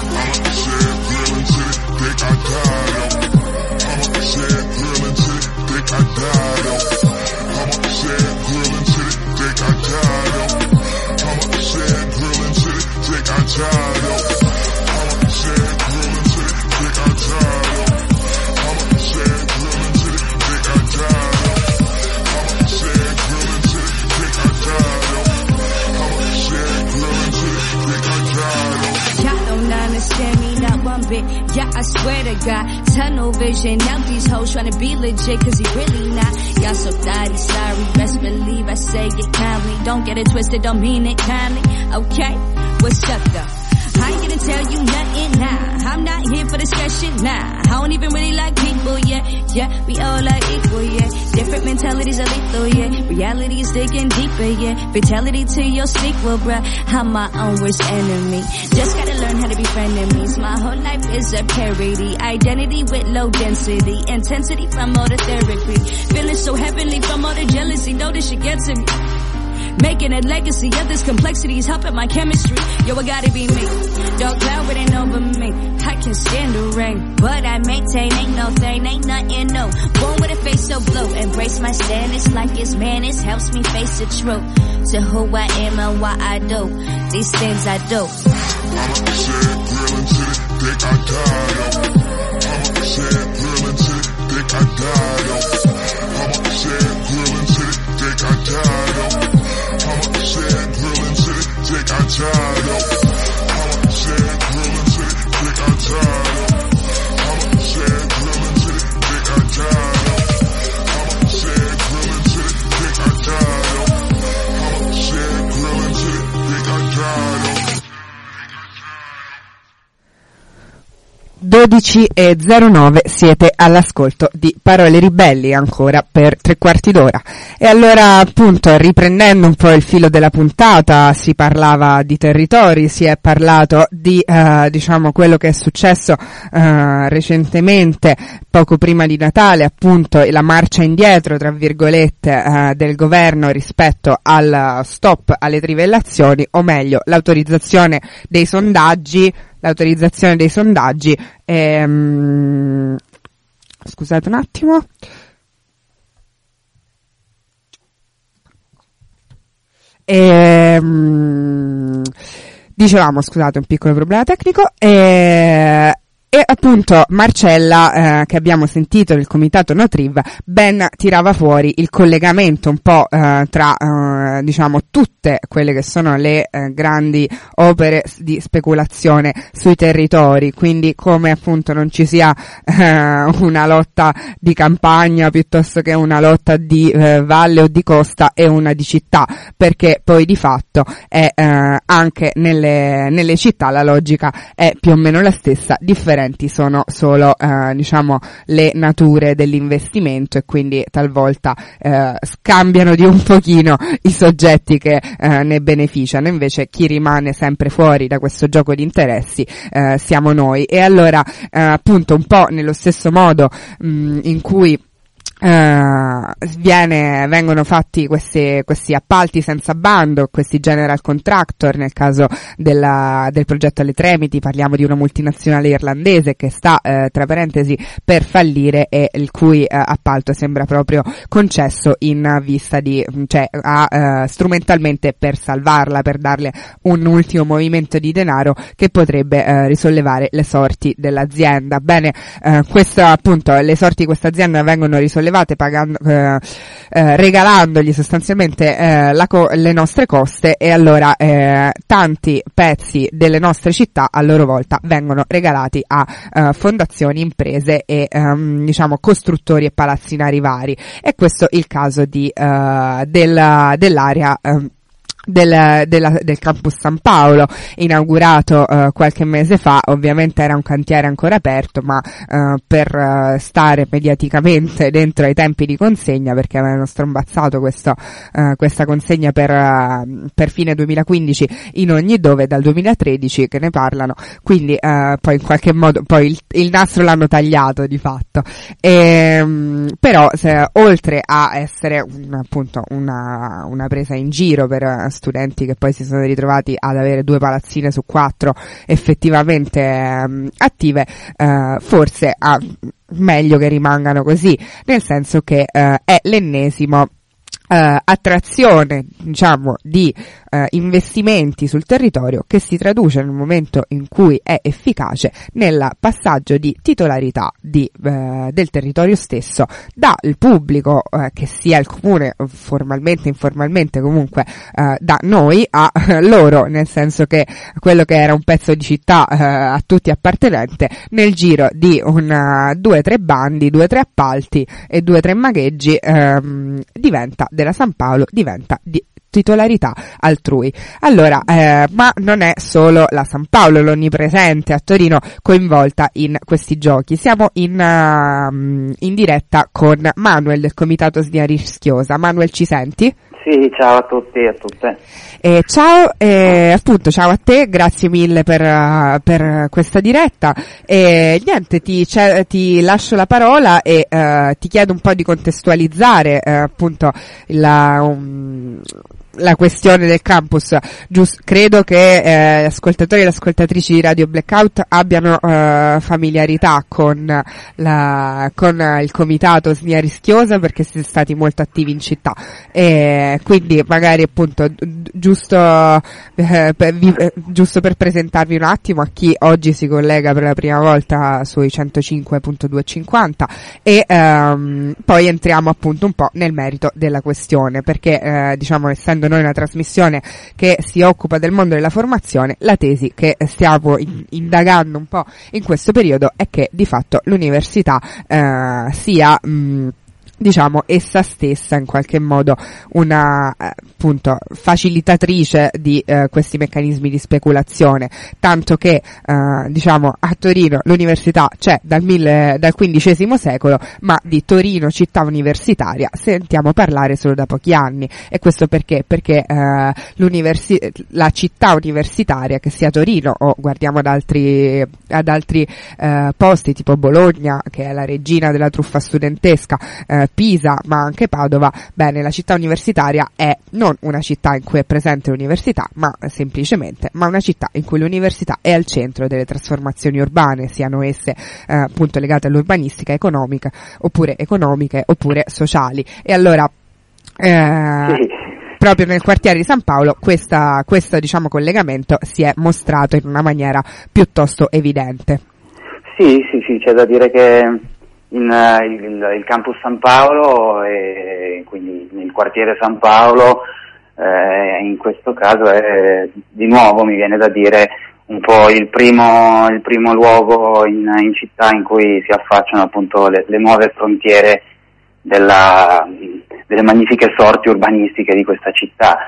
Think I died, I'm a sad girl until they think I died, I'm a sad girl until they think I died, I'm a sad girl until they think I died, I'm a sad girl until they think I died, I'm a sad girl until they think I died, I'm a sad girl until they think I died, I'm a sad girl until they think I died. Y'all don't understand me not one bit. Yeah, I swear to God, tunnel vision. Now these hoes tryna be legit, cause he really not. Y'all so thotty, sorry, best believe I say it kindly. Don't get it twisted, don't mean it kindly. Okay, what's up though? I ain't gonna tell you nothing, nah. I'm not here for discussion, nah. I don't even really like people, yeah. Yeah, we all are equal, yeah. Different mentalities are lethal, yeah. Reality is digging deeper, yeah. Fatality to your sequel, bruh. I'm my own worst enemy. Just gotta learn how to be frenemies. My whole life is a parody. Identity with low density. Intensity from all the therapy. Feeling so heavenly from all the jealousy. Know this shit gets to me. Making a legacy of this complexity is helping my chemistry. Yo, I gotta be me. Dark cloud written over me. I can stand the rain, but I maintain. Ain't no thing, ain't nothing new. Born with a face so blue. Embrace my stance like it's madness. Helps me face the truth to who I am and why I do these things I do. I'm a sad girl until they think I died. I'm a sad girl until they think I died. I'm a sad girl until they think I died. I'm a sad girl until they think I died. I'm a sad girl until they think I died. I'm a sad girl until they think I died. I'm a sad girl until they think I died. I'm a sad girl until they think I died. dodici e zero nove siete all'ascolto di Parole Ribelli ancora per tre quarti d'ora. E allora, appunto, riprendendo un po' il filo della puntata, si parlava di territori, si è parlato di eh, diciamo quello che è successo eh, recentemente, poco prima di Natale, appunto la marcia indietro tra virgolette eh, del governo rispetto al stop alle trivellazioni, o meglio l'autorizzazione dei sondaggi l'autorizzazione dei sondaggi. Ehm, scusate un attimo. Ehm, dicevamo, scusate, un piccolo problema tecnico. E, e appunto Marcella, eh, che abbiamo sentito del comitato Notriv, ben tirava fuori il collegamento un po' eh, tra eh, diciamo tutte quelle che sono le eh, grandi opere di speculazione sui territori, quindi come appunto non ci sia eh, una lotta di campagna piuttosto che una lotta di eh, valle o di costa e una di città, perché poi di fatto è eh, anche nelle, nelle città la logica è più o meno la stessa, differenti sono solo eh, diciamo le nature dell'investimento e quindi talvolta eh, scambiano di un pochino i soggetti che eh, ne beneficiano, invece chi rimane sempre fuori da questo gioco di interessi eh, siamo noi. E allora eh, appunto un po' nello stesso modo mh, in cui Uh, viene, vengono fatti questi, questi appalti senza bando, questi general contractor, nel caso della, del progetto alle Tremiti parliamo di una multinazionale irlandese che sta uh, tra parentesi per fallire e il cui uh, appalto sembra proprio concesso in vista di, cioè a, uh, strumentalmente per salvarla, per darle un ultimo movimento di denaro che potrebbe uh, risollevare le sorti dell'azienda. Bene, uh, questo appunto, le sorti di questa azienda vengono risollevate pagando, eh, eh, regalandogli sostanzialmente eh, la co- le nostre coste, e allora eh, tanti pezzi delle nostre città a loro volta vengono regalati a eh, fondazioni, imprese e ehm, diciamo costruttori e palazzinari vari. E questo è il caso di eh, della, dell'area eh, Del, della, del campus San Paolo, inaugurato uh, qualche mese fa. Ovviamente era un cantiere ancora aperto, ma uh, per uh, stare mediaticamente dentro ai tempi di consegna, perché avevano strombazzato questo, uh, questa consegna per, uh, per fine duemilaquindici in ogni dove, dal duemilatredici che ne parlano, quindi uh, poi in qualche modo poi il, il nastro l'hanno tagliato di fatto. E, um, però se, oltre a essere un, appunto una, una presa in giro per uh, studenti che poi si sono ritrovati ad avere due palazzine su quattro effettivamente ehm, attive, eh, forse ah, meglio che rimangano così, nel senso che eh, è l'ennesimo Uh, attrazione, diciamo, di uh, investimenti sul territorio che si traduce nel momento in cui è efficace nel passaggio di titolarità di, uh, del territorio stesso dal pubblico, uh, che sia il comune, formalmente, informalmente, comunque uh, da noi a uh, loro, nel senso che quello che era un pezzo di città uh, a tutti appartenente, nel giro di un uh, due tre bandi, due tre appalti e due tre magheggi um, diventa della San Paolo, diventa di titolarità altrui. Allora, eh, ma non è solo la San Paolo l'onnipresente a Torino coinvolta in questi giochi. Siamo in, uh, in diretta con Manuel del comitato Snia Rischiosa. Manuel, ci senti? Sì, ciao a tutti e a tutte. Eh, ciao, eh, appunto, ciao a te, grazie mille per, uh, per questa diretta. E niente, ti, cioè, ti lascio la parola e uh, ti chiedo un po' di contestualizzare uh, appunto la, um, la questione del campus. Giust, credo che eh, gli ascoltatori e le ascoltatrici di Radio Blackout abbiano uh, familiarità con, la, con il comitato Snia Rischiosa, perché siete stati molto attivi in città. E quindi magari appunto giusto eh, per, vi, eh, giusto per presentarvi un attimo a chi oggi si collega per la prima volta sui centocinque virgola duecentocinquanta e ehm, poi entriamo appunto un po' nel merito della questione, perché eh, diciamo, essendo noi una trasmissione che si occupa del mondo della formazione, la tesi che stiamo in, indagando un po' in questo periodo è che di fatto l'università eh, sia mh, diciamo essa stessa in qualche modo una eh, appunto facilitatrice di eh, questi meccanismi di speculazione, tanto che eh, diciamo a Torino l'università c'è dal, mille, dal quindicesimo secolo, ma di Torino città universitaria sentiamo parlare solo da pochi anni. E questo perché? Perché eh, l'universi- la città universitaria, che sia Torino o guardiamo ad altri, ad altri eh, posti tipo Bologna, che è la regina della truffa studentesca, eh, Pisa ma anche Padova, bene, la città universitaria è non una città in cui è presente l'università, ma semplicemente, ma una città in cui l'università è al centro delle trasformazioni urbane, siano esse eh, appunto legate all'urbanistica, economica, oppure economiche, oppure sociali. E allora eh, Sì. proprio nel quartiere di San Paolo questa, questo diciamo collegamento si è mostrato in una maniera piuttosto evidente. Sì, sì, sì, c'è da dire che in, uh, il, il campus San Paolo e quindi il quartiere San Paolo eh, in questo caso è di nuovo, mi viene da dire, un po' il primo, il primo luogo in, in città in cui si affacciano appunto le, le nuove frontiere della, delle magnifiche sorti urbanistiche di questa città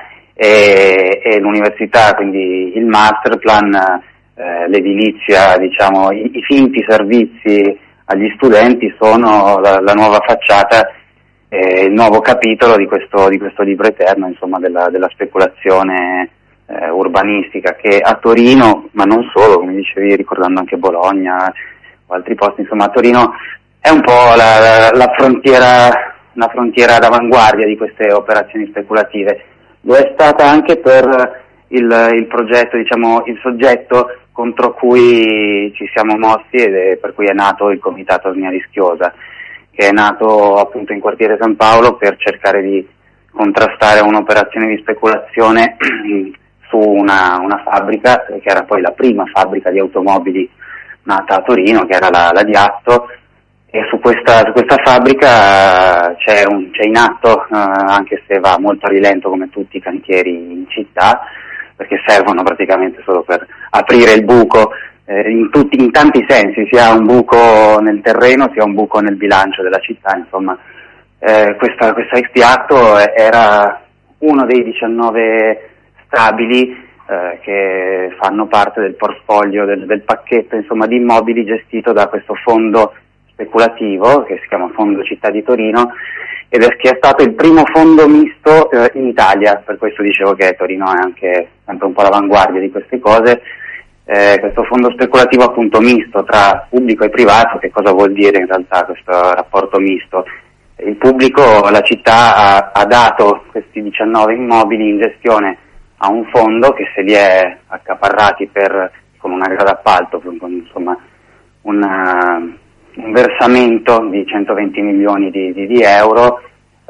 e, e l'università, quindi il master plan, eh, l'edilizia, diciamo, i, i finti servizi agli studenti sono la, la nuova facciata, eh, il nuovo capitolo di questo, di questo libro eterno, insomma, della, della speculazione eh, urbanistica, che a Torino, ma non solo, come dicevi, ricordando anche Bologna o altri posti, insomma, a Torino è un po' la, la, la frontiera, la frontiera d'avanguardia di queste operazioni speculative. Lo è stata anche per il, il progetto, diciamo, il soggetto contro cui ci siamo mossi ed è per cui è nato il Comitato Osmia Rischiosa, che è nato appunto in quartiere San Paolo per cercare di contrastare un'operazione di speculazione su una, una fabbrica, che era poi la prima fabbrica di automobili nata a Torino, che era la, la Diatto, e su questa, su questa fabbrica c'è, un, c'è in atto, eh, anche se va molto a rilento come tutti i cantieri in città, perché servono praticamente solo per aprire il buco, eh, in, tutti, in tanti sensi, sia un buco nel terreno sia un buco nel bilancio della città, insomma. Eh, questa, questa ex Diatto era uno dei diciannove stabili eh, che fanno parte del portfolio, del, del pacchetto, insomma, di immobili gestito da questo fondo speculativo che si chiama Fondo Città di Torino, ed è che è stato il primo fondo misto eh, in Italia, per questo dicevo che Torino è anche sempre un po' l'avanguardia di queste cose. Eh, questo fondo speculativo appunto misto tra pubblico e privato. Che cosa vuol dire in realtà questo rapporto misto? Il pubblico, la città ha, ha dato questi diciannove immobili in gestione a un fondo che se li è accaparrati per, con una gara d'appalto, con, insomma una, un versamento di centoventi milioni di, di, di euro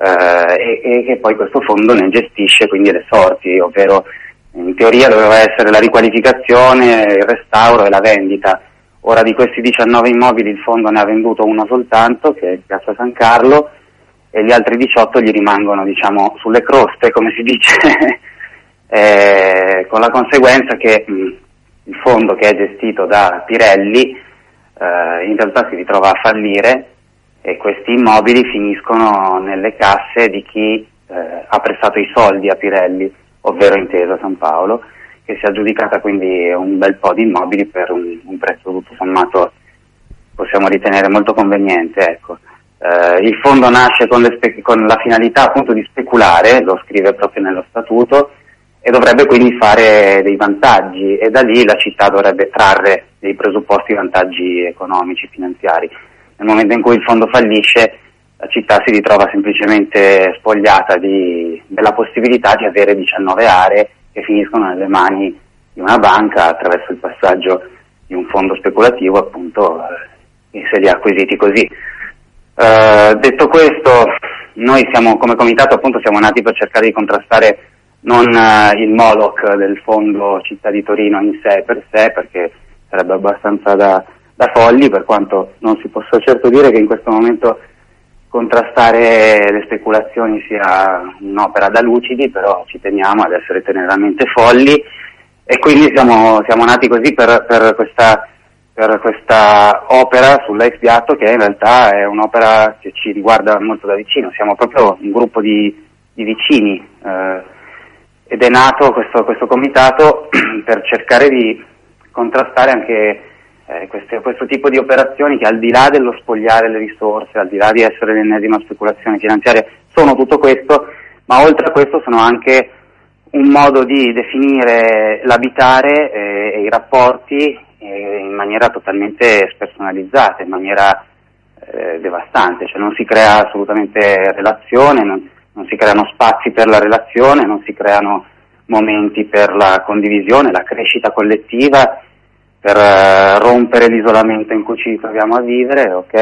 eh, e, e che poi questo fondo ne gestisce quindi le sorti, ovvero in teoria doveva essere la riqualificazione, il restauro e la vendita. Ora di questi diciannove immobili il fondo ne ha venduto uno soltanto, che è Piazza San Carlo, e gli altri diciotto gli rimangono, diciamo, sulle croste, come si dice, eh, con la conseguenza che mh, il fondo, che è gestito da Pirelli, eh, in realtà si ritrova a fallire e questi immobili finiscono nelle casse di chi eh, ha prestato i soldi a Pirelli, ovvero Intesa San Paolo, che si è aggiudicata quindi un bel po' di immobili per un, un prezzo tutto sommato possiamo ritenere molto conveniente, ecco. Eh, il fondo nasce con, le spe- con la finalità appunto di speculare, lo scrive proprio nello statuto, e dovrebbe quindi fare dei vantaggi, e da lì la città dovrebbe trarre dei presupposti vantaggi economici, finanziari. Nel momento in cui il fondo fallisce, la città si ritrova semplicemente spogliata di, della possibilità di avere diciannove aree che finiscono nelle mani di una banca attraverso il passaggio di un fondo speculativo, appunto, eh, e se li ha acquisiti così. Uh, detto questo, noi siamo, come comitato, appunto, siamo nati per cercare di contrastare non uh, il Moloch del fondo Città di Torino in sé per sé, perché sarebbe abbastanza da, da folli, per quanto non si possa certo dire che in questo momento contrastare le speculazioni sia un'opera da lucidi, però ci teniamo ad essere teneramente folli, e quindi siamo, siamo nati così per, per questa per questa opera sull'ex Diatto, che in realtà è un'opera che ci riguarda molto da vicino. Siamo proprio un gruppo di, di vicini eh, ed è nato questo, questo comitato per cercare di contrastare anche eh, queste, questo tipo di operazioni che, al di là dello spogliare le risorse, al di là di essere l'ennesima speculazione finanziaria, sono tutto questo, ma oltre a questo sono anche un modo di definire l'abitare eh, e i rapporti in maniera totalmente spersonalizzata, in maniera eh, devastante, cioè non si crea assolutamente relazione, non, non si creano spazi per la relazione, non si creano momenti per la condivisione, la crescita collettiva, per uh, rompere l'isolamento in cui ci troviamo a vivere, ok?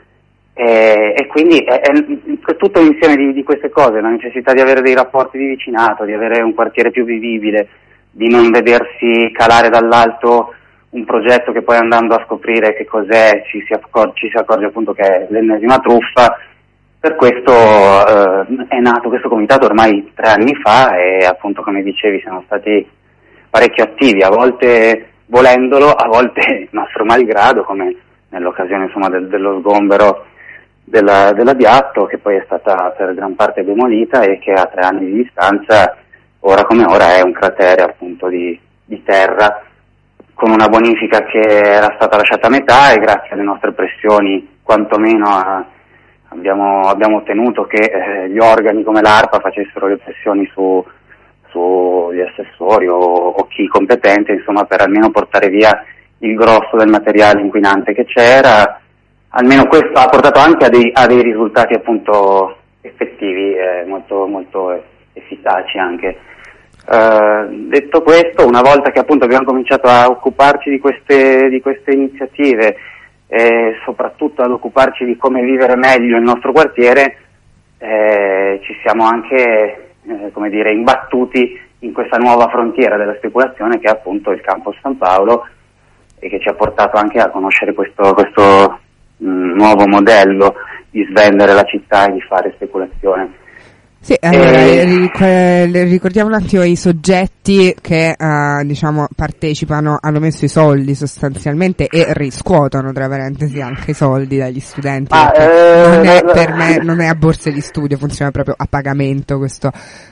E, e quindi è, è tutto l'insieme di, di queste cose, la necessità di avere dei rapporti di vicinato, di avere un quartiere più vivibile, di non vedersi calare dall'alto un progetto che poi andando a scoprire che cos'è ci si accorge, ci si accorge appunto che è l'ennesima truffa. Per questo eh, è nato questo comitato ormai tre anni fa e appunto, come dicevi, siamo stati parecchio attivi, a volte volendolo, a volte nostro malgrado, come nell'occasione insomma del, dello sgombero della, della Biatto, che poi è stata per gran parte demolita e che a tre anni di distanza, ora come ora, è un cratere appunto di, di terra, con una bonifica che era stata lasciata a metà, e grazie alle nostre pressioni quantomeno a, abbiamo, abbiamo ottenuto che eh, gli organi come l'ARPA facessero le pressioni su sugli assessori o, o chi competente, insomma, per almeno portare via il grosso del materiale inquinante che c'era. Almeno questo ha portato anche a dei, a dei risultati appunto effettivi, eh, molto, molto efficaci anche. Uh, detto questo, una volta che appunto abbiamo cominciato a occuparci di queste, di queste iniziative e soprattutto ad occuparci di come vivere meglio il nostro quartiere, eh, ci siamo anche eh, come dire imbattuti in questa nuova frontiera della speculazione che è appunto il Campus San Paolo, e che ci ha portato anche a conoscere questo, questo mh, nuovo modello di svendere la città e di fare speculazione. Sì, allora eh, ricordiamo un attimo i soggetti che uh, diciamo partecipano, hanno messo i soldi sostanzialmente e riscuotono tra parentesi anche i soldi dagli studenti. Ah, eh, non è eh, per me, non è a borse di studio, funziona proprio a pagamento questo.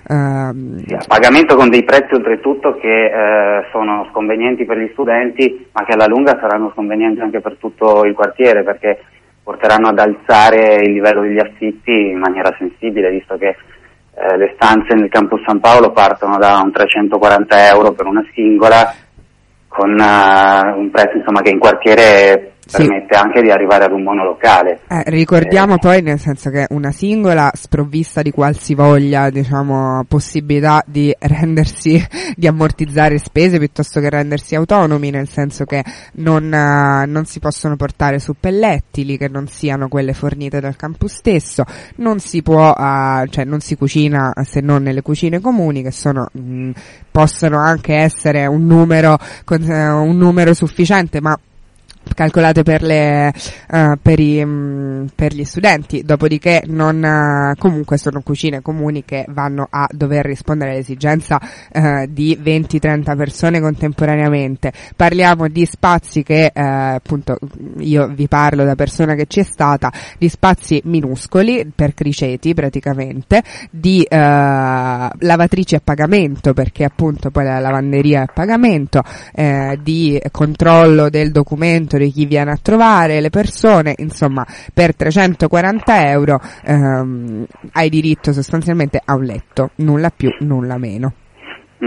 Uh, sì, a pagamento con dei prezzi oltretutto che eh, sono sconvenienti per gli studenti, ma che alla lunga saranno sconvenienti anche per tutto il quartiere, perché porteranno ad alzare il livello degli affitti in maniera sensibile, visto che Eh, le stanze nel Campus San Paolo partono da un trecentoquaranta euro per una singola, con uh, un prezzo insomma che in quartiere sì. permette anche di arrivare ad un monolocale. Eh, ricordiamo eh. poi, nel senso che una singola sprovvista di qualsivoglia, diciamo, possibilità di rendersi, di ammortizzare spese piuttosto che rendersi autonomi, nel senso che non, uh, non si possono portare su pellettili che non siano quelle fornite dal campus stesso, non si può, uh, cioè non si cucina se non nelle cucine comuni, che sono, mh, possono anche essere un numero, con, uh, un numero sufficiente, ma calcolate per le uh, per i um, per gli studenti, dopodiché non uh, comunque sono cucine comuni che vanno a dover rispondere all'esigenza uh, di venti trenta persone contemporaneamente. Parliamo di spazi che uh, appunto io vi parlo da persona che ci è stata, di spazi minuscoli per criceti praticamente, di uh, lavatrici a pagamento, perché appunto poi la lavanderia è a pagamento, eh, di controllo del documento di chi viene a trovare le persone, insomma per trecentoquaranta euro ehm, hai diritto sostanzialmente a un letto, nulla più, nulla meno. Mm.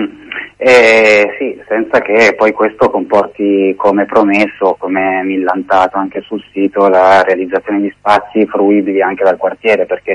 Eh, sì, senza che poi questo comporti, come promesso, come millantato anche sul sito, la realizzazione di spazi fruibili anche dal quartiere, perché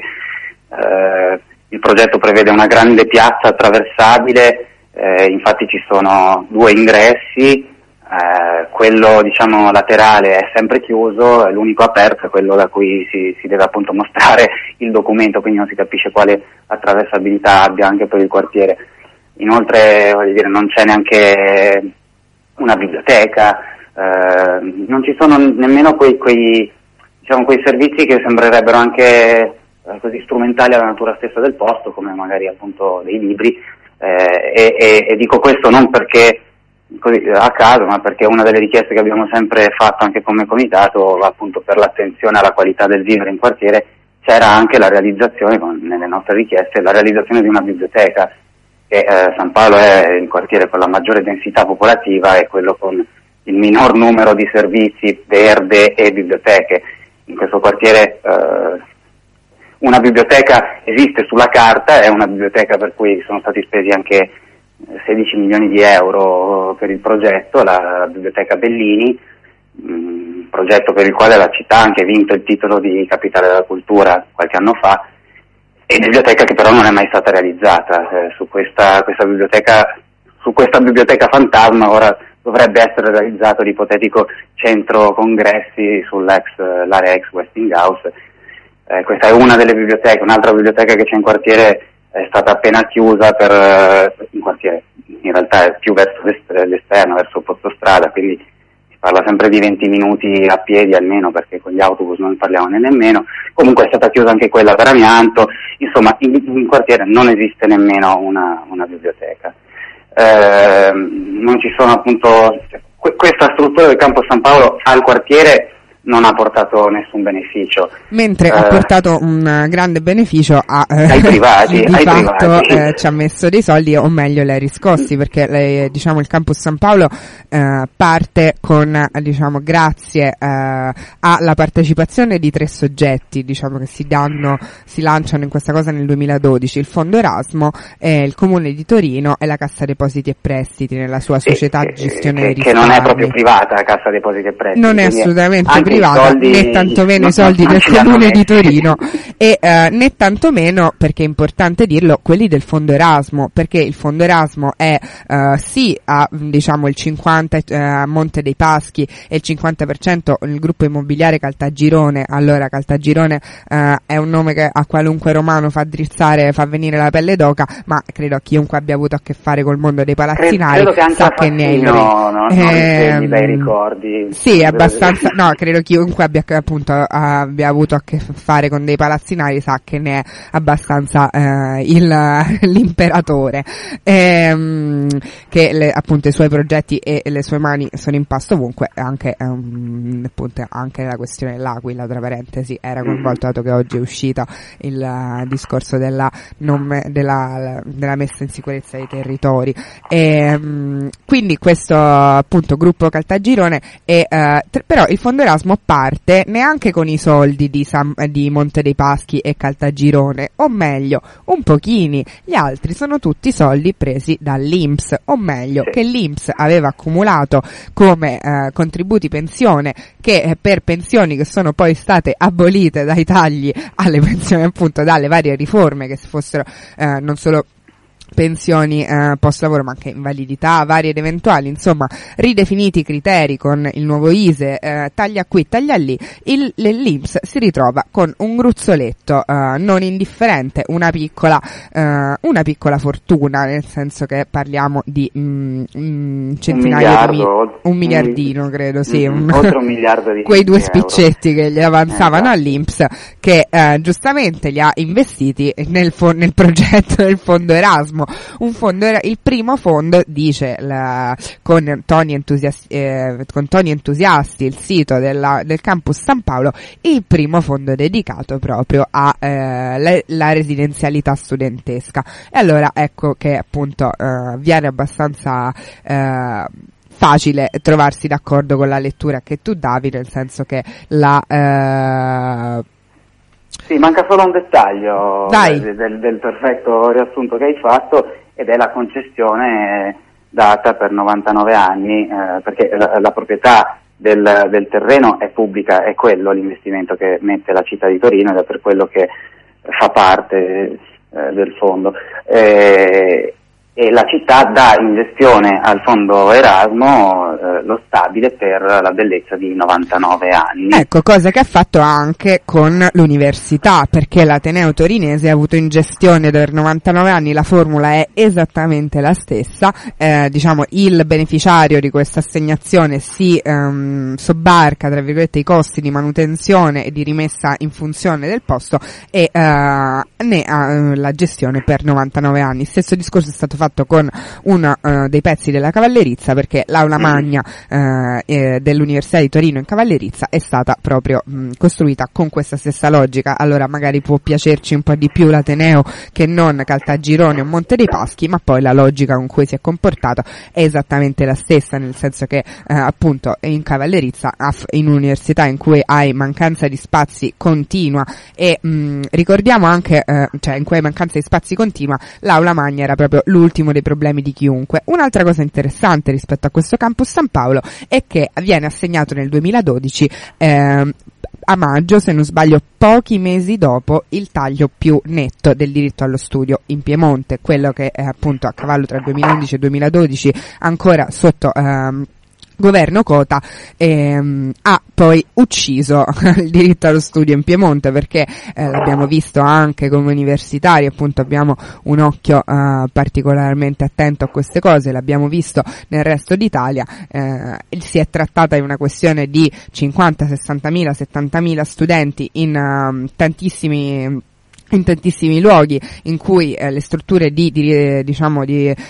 eh, il progetto prevede una grande piazza attraversabile, eh, infatti ci sono due ingressi. Eh, quello diciamo laterale è sempre chiuso, l'unico aperto è quello da cui si, si deve appunto mostrare il documento, quindi non si capisce quale attraversabilità abbia anche per il quartiere. Inoltre, voglio dire, non c'è neanche una biblioteca, eh, non ci sono nemmeno quei, quei, diciamo, quei servizi che sembrerebbero anche eh, così strumentali alla natura stessa del posto, come magari appunto dei libri, eh, e, e, e dico questo non perché così a caso, ma perché una delle richieste che abbiamo sempre fatto anche come comitato, appunto per l'attenzione alla qualità del vivere in quartiere, c'era anche la realizzazione, con, nelle nostre richieste, la realizzazione di una biblioteca, che eh, San Paolo è il quartiere con la maggiore densità popolativa e quello con il minor numero di servizi, verde e biblioteche. In questo quartiere eh, una biblioteca esiste sulla carta, è una biblioteca per cui sono stati spesi anche sedici milioni di euro per il progetto, la, la biblioteca Bellini, mh, progetto per il quale la città ha anche vinto il titolo di capitale della cultura qualche anno fa, e biblioteca che però non è mai stata realizzata. Eh, su questa, questa biblioteca, su questa biblioteca fantasma ora dovrebbe essere realizzato l'ipotetico centro congressi sull'ex, l'area ex Westinghouse. Eh, questa è una delle biblioteche. Un'altra biblioteca che c'è in quartiere è stata appena chiusa per, eh, in quartiere, in realtà è più verso l'esterno, verso Pozzostrada, quindi si parla sempre di venti minuti a piedi almeno, perché con gli autobus non parliamo ne nemmeno. Comunque è stata chiusa anche quella per amianto. Insomma, in, in quartiere non esiste nemmeno una, una biblioteca. Eh, non ci sono appunto, que- questa struttura del Campo San Paolo al quartiere non ha portato nessun beneficio, mentre eh, ha portato un grande beneficio a, eh, ai privati, di ai fatto privati. Eh, ci ha messo dei soldi, o meglio li ha riscossi, perché le, diciamo il Campus San Paolo eh, parte con, diciamo, grazie eh, alla partecipazione di tre soggetti, diciamo, che si danno, si lanciano in questa cosa nel duemiladodici: il Fondo Erasmo, eh, il Comune di Torino e la Cassa Depositi e Prestiti nella sua società sì, di gestione che, dei risparmi. Che non è proprio privata la Cassa Depositi e Prestiti. Non è assolutamente privata, soldi, né tantomeno i soldi del Comune di Torino e eh, né tantomeno, perché è importante dirlo, quelli del Fondo Erasmo, perché il Fondo Erasmo è eh, sì a, diciamo, il cinquanta per cento a eh, Monte dei Paschi e il cinquanta per cento il gruppo immobiliare Caltagirone. Allora, Caltagirone eh, è un nome che a qualunque romano fa drizzare, fa venire la pelle d'oca, ma credo a chiunque abbia avuto a che fare col mondo dei palazzinari credo che sa che ne è il re. No, no, Eh, dai ricordi. sì, abbastanza, no, credo chiunque abbia appunto abbia avuto a che fare con dei palazzinari sa che ne è abbastanza eh, il l'imperatore, ehm, che le, appunto i suoi progetti e le sue mani sono in pasto ovunque, anche um, appunto anche la questione dell'Aquila, tra parentesi, era coinvolto, dato che oggi è uscita il uh, discorso della, non me, della, della messa in sicurezza dei territori. E, um, quindi questo appunto gruppo Caltagirone e uh, tr- però il Fondo Erasmo parte neanche con i soldi di, San, di Monte dei Paschi e Caltagirone, o meglio un pochini, gli altri sono tutti soldi presi dall'I N P S, o meglio che l'I N P S aveva accumulato come uh, contributi pensione, che eh, per pensioni che sono poi state abolite dai tagli alle pensioni, appunto dalle varie riforme che fossero eh, non solo pensioni eh, post lavoro ma anche invalidità varie ed eventuali, insomma ridefiniti i criteri con il nuovo I S E, eh, taglia qui, taglia lì, il, l'I N P S si ritrova con un gruzzoletto eh, non indifferente, una piccola eh, una piccola fortuna, nel senso che parliamo di mm, mm, centinaia un miliardo, di mi- un miliardino credo, sì, mm, un, oltre un miliardo di quei due euro. spiccetti che gli avanzavano esatto. all'I N P S, che eh, giustamente li ha investiti nel, fo- nel progetto del Fondo Erasmo. Un fondo, il primo fondo, dice la, con Toni Entusiasti, eh, con Toni Entusiasti, il sito della, del Campus San Paolo, il primo fondo dedicato proprio a eh, le, la residenzialità studentesca. E allora ecco che appunto eh, viene abbastanza eh, facile trovarsi d'accordo con la lettura che tu davi, nel senso che la eh, Sì, manca solo un dettaglio del, del, del perfetto riassunto che hai fatto, ed è la concessione data per novantanove anni, eh, perché la, la proprietà del, del terreno è pubblica, è quello l'investimento che mette la città di Torino ed è per quello che fa parte eh, del fondo. Eh, e la città dà in gestione al Fondo Erasmo eh, lo stabile per la bellezza di novantanove anni. Ecco, cosa che ha fatto anche con l'università, perché l'Ateneo Torinese ha avuto in gestione per novantanove anni, la formula è esattamente la stessa, eh, diciamo il beneficiario di questa assegnazione si ehm, sobbarca, tra virgolette, i costi di manutenzione e di rimessa in funzione del posto e eh, ne ha eh, la gestione per novantanove anni. Stesso discorso è stato fatto con uno uh, dei pezzi della Cavallerizza, perché l'aula magna uh, eh, dell'Università di Torino in Cavallerizza è stata proprio mh, costruita con questa stessa logica. Allora magari può piacerci un po' di più l'Ateneo che non Caltagirone o Monte dei Paschi, ma poi la logica con cui si è comportato è esattamente la stessa, nel senso che uh, appunto in Cavallerizza, in un'università in cui hai mancanza di spazi continua e mh, ricordiamo anche, uh, cioè in cui hai mancanza di spazi continua, l'aula magna era proprio l'ultima l'ultimo dei problemi di chiunque. Un'altra cosa interessante rispetto a questo campus San Paolo è che viene assegnato nel duemiladodici eh, a maggio, se non sbaglio pochi mesi dopo, il taglio più netto del diritto allo studio in Piemonte, quello che è appunto a cavallo tra duemilaundici e duemiladodici ancora sotto ehm, governo Cota, ehm, ha poi ucciso il diritto allo studio in Piemonte, perché eh, l'abbiamo visto anche come universitari, appunto abbiamo un occhio eh, particolarmente attento a queste cose, l'abbiamo visto nel resto d'Italia, eh, si è trattata di una questione di cinquanta, sessantamila, settantamila studenti in uh, tantissimi in tantissimi luoghi in cui eh, le strutture di, di diciamo di eh,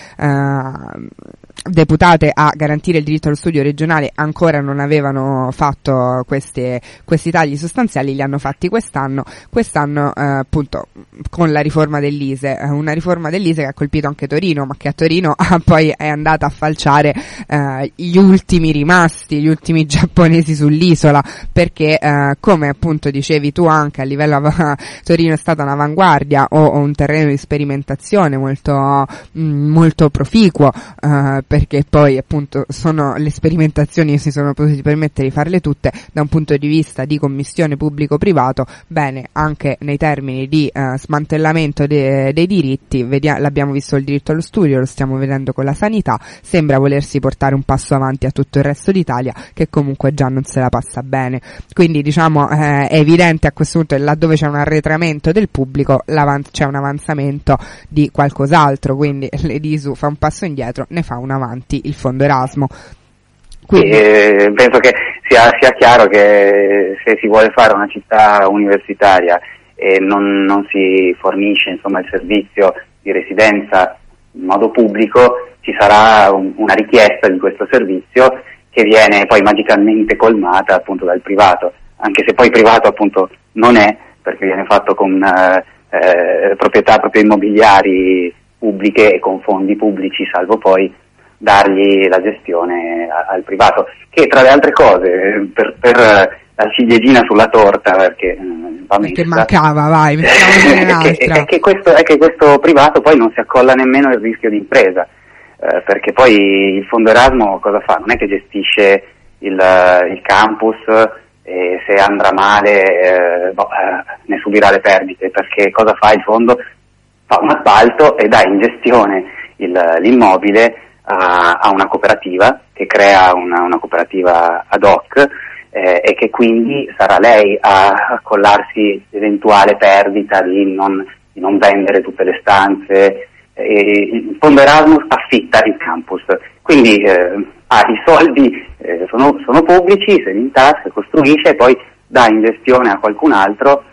deputate a garantire il diritto allo studio regionale ancora non avevano fatto queste, questi tagli sostanziali, li hanno fatti quest'anno, quest'anno eh, appunto con la riforma dell'I S E, una riforma dell'I S E che ha colpito anche Torino, ma che a Torino poi è andata a falciare eh, gli ultimi rimasti, gli ultimi giapponesi sull'isola, perché eh, come appunto dicevi tu anche a livello Torino è stata un'avanguardia o, o un terreno di sperimentazione molto mh, molto proficuo, eh, perché poi appunto sono le sperimentazioni, si sono potuti permettere di farle tutte da un punto di vista di commissione pubblico-privato, bene, anche nei termini di eh, smantellamento de- dei diritti, vedia- l'abbiamo visto il diritto allo studio, lo stiamo vedendo con la sanità, sembra volersi portare un passo avanti a tutto il resto d'Italia che comunque già non se la passa bene, quindi diciamo eh, è evidente a questo punto che laddove c'è un arretramento del pubblico c'è un avanzamento di qualcos'altro, quindi l'E D I S U fa un passo indietro, ne fa un avanti il fondo Erasmo. Quindi... Eh, penso che sia, sia chiaro che se si vuole fare una città universitaria e non, non si fornisce insomma il servizio di residenza in modo pubblico, ci sarà un, una richiesta di questo servizio che viene poi magicamente colmata appunto dal privato, anche se poi privato appunto non è, perché viene fatto con eh, eh, proprietà proprio immobiliari pubbliche e con fondi pubblici, salvo poi dargli la gestione a, al privato, che tra le altre cose per, per la ciliegina sulla torta, perché eh, va messa, che mancava, vai, mettiamo è, che, è, che questo, è che questo privato poi non si accolla nemmeno il rischio di impresa, eh, perché poi il fondo Erasmo cosa fa? Non è che gestisce il, il campus e se andrà male eh, boh, eh, ne subirà le perdite, perché cosa fa il fondo? Fa un appalto e dà in gestione il, l'immobile a, a una cooperativa che crea una, una cooperativa ad hoc eh, e che quindi sarà lei a collarsi l'eventuale perdita di non, di non vendere tutte le stanze. E il fondo Erasmus affitta il campus, quindi eh, ha i soldi, eh, sono, sono pubblici, se li intasca, costruisce e poi dà in gestione a qualcun altro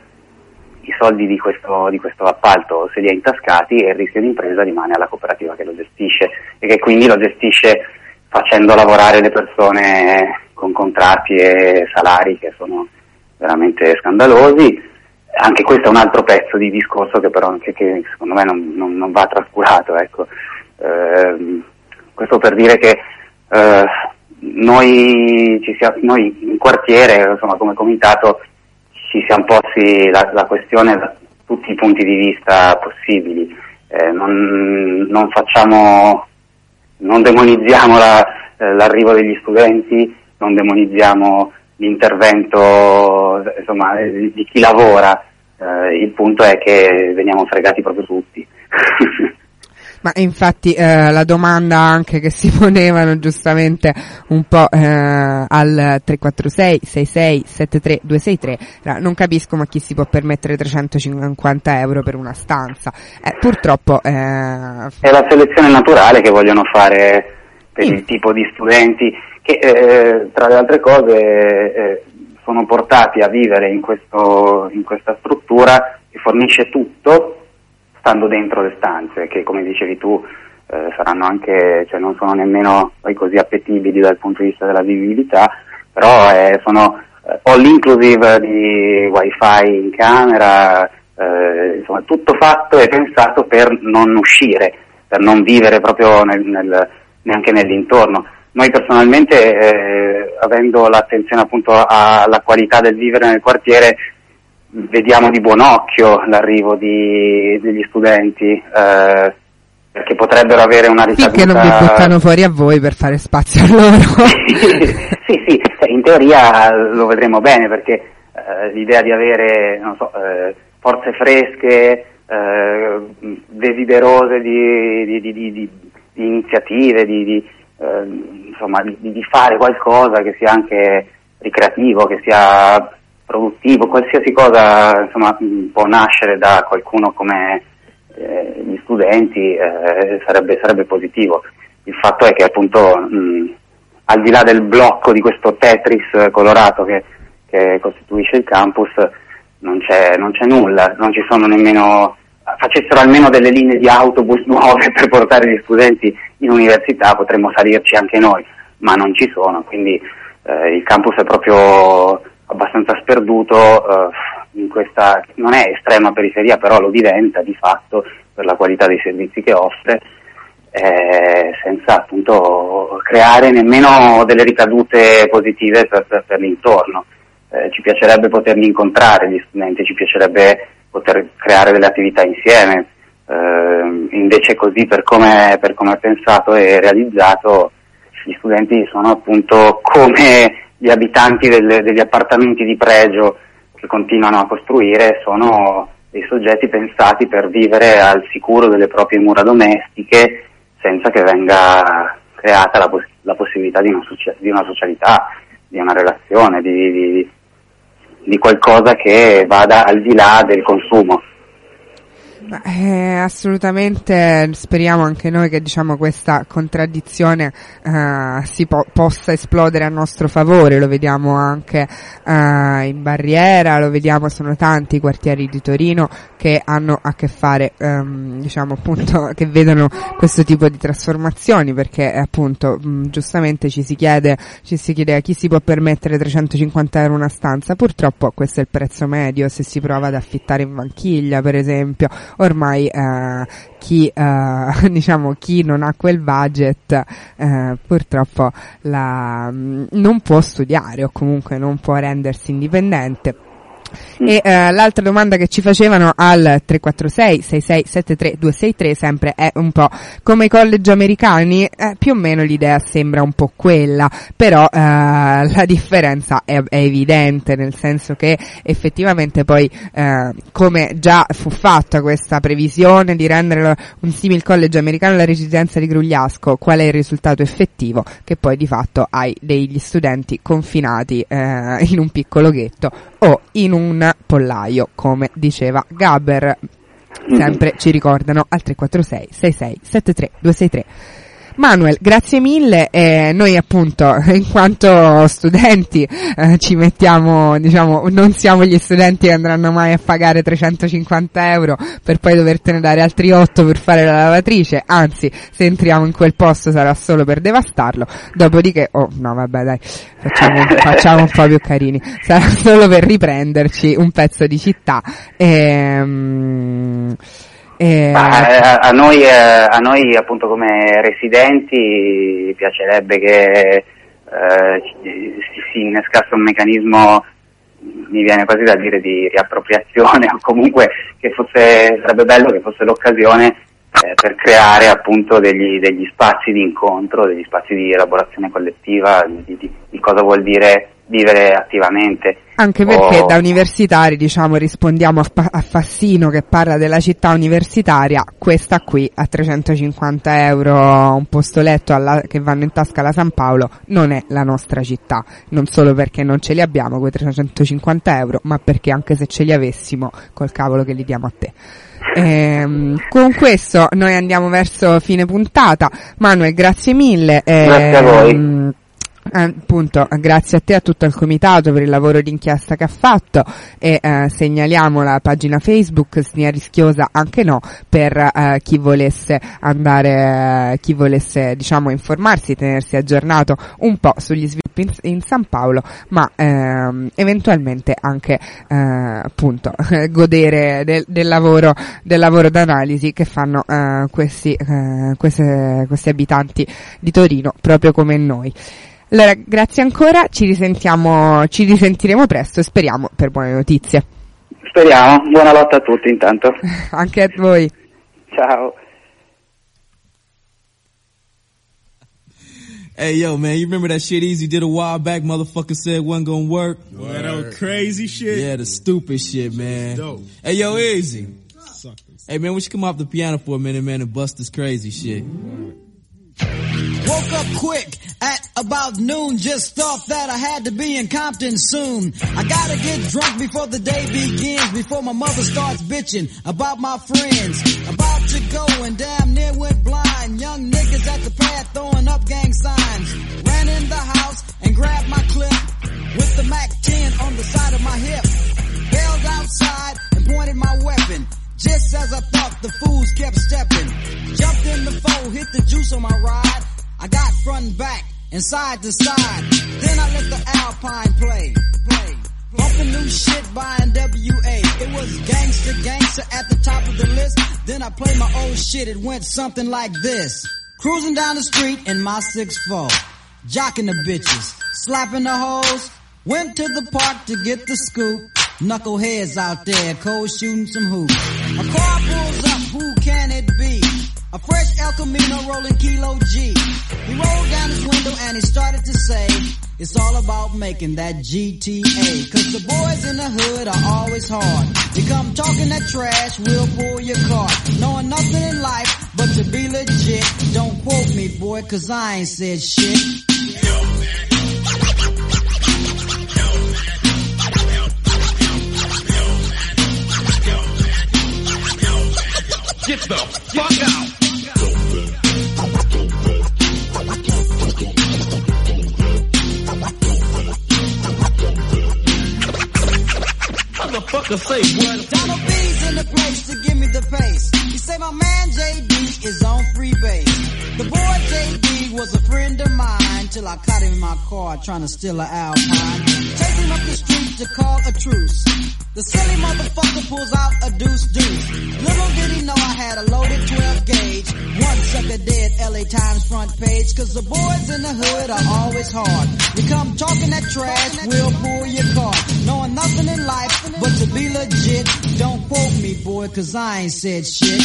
i soldi di questo, di questo appalto, se li ha intascati, e il rischio di impresa rimane alla cooperativa che lo gestisce e che quindi lo gestisce facendo lavorare le persone con contratti e salari che sono veramente scandalosi. Anche questo è un altro pezzo di discorso che però che, che secondo me non, non, non va trascurato, ecco. Eh, questo per dire che eh, noi, ci sia, noi in quartiere, insomma come comitato, ci siamo posti la, la questione da tutti i punti di vista possibili, eh, non, non facciamo, non demonizziamo la, eh, l'arrivo degli studenti, non demonizziamo l'intervento insomma di, di chi lavora, eh, il punto è che veniamo fregati proprio tutti. Ma infatti eh, la domanda anche che si ponevano giustamente un po' eh, al tre quattro sei sei sei sette tre due sei tre era, non capisco ma chi si può permettere trecentocinquanta euro per una stanza, eh, purtroppo eh... è la selezione naturale che vogliono fare per mm. il tipo di studenti che eh, tra le altre cose eh, sono portati a vivere in questo in questa struttura che fornisce tutto stando dentro le stanze, che come dicevi tu eh, saranno anche, cioè non sono nemmeno poi così appetibili dal punto di vista della vivibilità, però eh, sono eh, all inclusive di wifi in camera, eh, insomma tutto fatto e pensato per non uscire, per non vivere proprio nel, nel, neanche nell'intorno. Noi personalmente, eh, avendo l'attenzione appunto alla qualità del vivere nel quartiere, vediamo di buon occhio l'arrivo di, degli studenti, eh, perché potrebbero avere una ricaduta... Finché non vi buttano fuori a voi per fare spazio a loro. sì, sì, in teoria lo vedremo bene, perché eh, l'idea di avere, non so, eh, forze fresche, eh, desiderose di, di, di, di, di, di iniziative, di, di, eh, insomma, di, di fare qualcosa che sia anche ricreativo, che sia produttivo, qualsiasi cosa, insomma, può nascere da qualcuno come eh, gli studenti, eh, sarebbe, sarebbe positivo. Il fatto è che appunto mh, al di là del blocco di questo Tetris colorato che, che costituisce il campus, non c'è, non c'è nulla, non ci sono nemmeno, facessero almeno delle linee di autobus nuove per portare gli studenti in università, potremmo salirci anche noi, ma non ci sono, quindi eh, il campus è proprio abbastanza sperduto eh, in questa, non è estrema periferia, però lo diventa di fatto per la qualità dei servizi che offre, eh, senza appunto creare nemmeno delle ricadute positive per, per, per l'intorno. Eh, ci piacerebbe poterli incontrare gli studenti, ci piacerebbe poter creare delle attività insieme, eh, invece così per come, per come è pensato e realizzato, gli studenti sono appunto come gli abitanti delle, degli appartamenti di pregio che continuano a costruire, sono dei soggetti pensati per vivere al sicuro delle proprie mura domestiche, senza che venga creata la, poss- la possibilità di una, socia- di una socialità, di una relazione, di, di, di qualcosa che vada al di là del consumo. Eh, assolutamente, speriamo anche noi che diciamo questa contraddizione eh, si po- possa esplodere a nostro favore. Lo vediamo anche eh, in Barriera, lo vediamo, sono tanti i quartieri di Torino che hanno a che fare ehm, diciamo appunto, che vedono questo tipo di trasformazioni, perché appunto mh, giustamente ci si chiede ci si chiede a chi si può permettere trecentocinquanta euro una stanza. Purtroppo questo è il prezzo medio se si prova ad affittare in Vanchiglia, per esempio. Ormai eh, chi eh, diciamo chi non ha quel budget eh, purtroppo la, non può studiare o comunque non può rendersi indipendente. E eh, l'altra domanda che ci facevano al tre quattro sei sei sei sette tre due sei tre sempre è un po' come i college americani, eh, più o meno l'idea sembra un po' quella, però eh, la differenza è, è evidente, nel senso che effettivamente poi eh, come già fu fatta questa previsione di rendere un simile college americano la residenza di Grugliasco, qual è il risultato effettivo? Che poi di fatto hai degli studenti confinati eh, in un piccolo ghetto o in un pollaio, come diceva Gaber. Sempre ci ricordano al tre quattro sei sei sei sette tre due sei tre. Manuel, grazie mille, e noi appunto in quanto studenti eh, ci mettiamo, diciamo, non siamo gli studenti che andranno mai a pagare trecentocinquanta euro per poi dovertene dare altri otto per fare la lavatrice, anzi se entriamo in quel posto sarà solo per devastarlo, dopodiché, oh no vabbè dai, facciamo, facciamo un po' più carini, sarà solo per riprenderci un pezzo di città. Ehm... Eh, a, a, noi, a noi appunto come residenti piacerebbe che eh, si, si innescasse un meccanismo, mi viene quasi da dire, di riappropriazione, o comunque che fosse, sarebbe bello che fosse l'occasione eh, per creare appunto degli, degli spazi di incontro, degli spazi di elaborazione collettiva, di, di, di cosa vuol dire vivere attivamente. Anche perché o... da universitari, diciamo, rispondiamo a, a Fassino che parla della città universitaria, questa qui a trecentocinquanta euro un posto letto alla, che vanno in tasca alla San Paolo non è la nostra città, non solo perché non ce li abbiamo quei trecentocinquanta euro, ma perché anche se ce li avessimo, col cavolo che li diamo a te. Ehm, con questo noi andiamo verso fine puntata. Manuel, grazie mille. Grazie a voi. Eh, appunto, grazie a te e a tutto il comitato per il lavoro di inchiesta che ha fatto, e eh, segnaliamo la pagina Facebook Snia Rischiosa anche no per eh, chi volesse andare, eh, chi volesse diciamo informarsi, tenersi aggiornato un po' sugli sviluppi in, in San Paolo, ma ehm, eventualmente anche eh, appunto godere del, del lavoro del lavoro d'analisi che fanno eh, questi, eh, queste, questi abitanti di Torino proprio come noi. Allora, grazie ancora, ci risentiamo, ci risentiremo presto, speriamo per buone notizie. Speriamo, buona lotta a tutti intanto. Anche a voi. Ciao. Hey, yo, man, you remember that shit Easy did a while back? Motherfucker said wasn't gonna work. Boy, that was crazy shit. Yeah, the stupid shit, man. Dope. Hey, yo, Easy. Suckers. Hey, man, we should come off the piano for a minute, man, and bust this crazy shit. Woke up quick at about noon, just thought that I had to be in Compton soon. I gotta get drunk before the day begins, before my mother starts bitching about my friends. About to go and damn near went blind. Young niggas at the pad throwing up gang signs. Ran in the house and grabbed my clip with the Mac ten on the side of my hip. Bailed outside and pointed my weapon. Just as I thought, the fools kept stepping. Jumped in the foe, hit the juice on my ride. I got front and back and side to side. Then I let the Alpine play, play. Bumping new shit by N W A. It was gangster, gangster at the top of the list. Then I played my old shit, it went something like this. Cruising down the street in my six four. Jocking the bitches, slapping the hoes. Went to the park to get the scoop. Knuckleheads out there, cold shooting some hoops. A car pulls up, who can it be? A fresh El Camino rolling Kilo G. He rolled down his window and he started to say, it's all about making that G T A. Cause the boys in the hood are always hard. You come talking that trash, we'll pull your car. Knowing nothing in life but to be legit. Don't quote me, boy, cause I ain't said shit. Get the fuck out! Motherfucker say what? Donald B's in the place to give me the pace. He say my man J D is on free base. The boy J D was a friend of mine till I caught him in my car trying to steal an Alpine. Take him up the street to call a truce. The silly motherfucker pulls out a deuce deuce. Little did he know I had a loaded twelve gauge. One sucker dead, L A Times front page. Cause the boys in the hood are always hard. You come talking that trash, we'll pull your car. Knowing nothing in life but to be legit. Don't quote me, boy, cause I ain't said shit.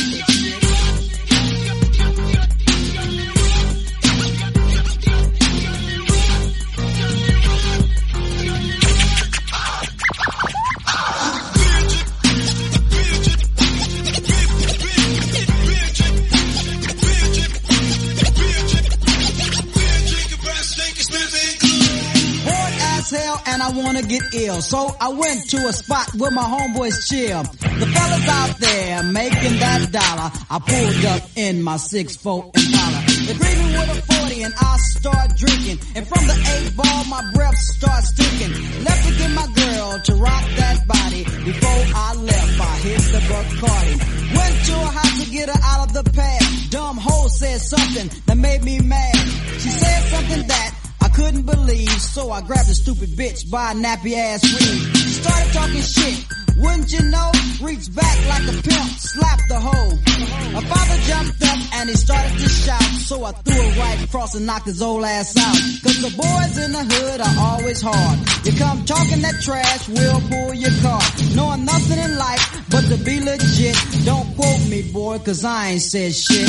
Hell and I wanna get ill, so I went to a spot where my homeboys chill. The fellas out there making that dollar. I pulled up in my six four Impala. They greet me with a forty and I start drinking. And from the eight ball my breath starts stinking. Left to get my girl to rock that body. Before I left I hit the Bacardi. Went to her house to get her out of the pad. Dumb hoe said something that made me mad. She said something that I couldn't believe, so I grabbed the stupid bitch by a nappy ass weave. She started talking shit, wouldn't you know? Reached back like a pimp, slapped the hoe. My father jumped up and he started to shout, so I threw her right across and knocked his old ass out. Cause the boys in the hood are always hard. You come talking that trash, we'll pull your car. Knowing nothing in life but to be legit. Don't quote me, boy, cause I ain't said shit.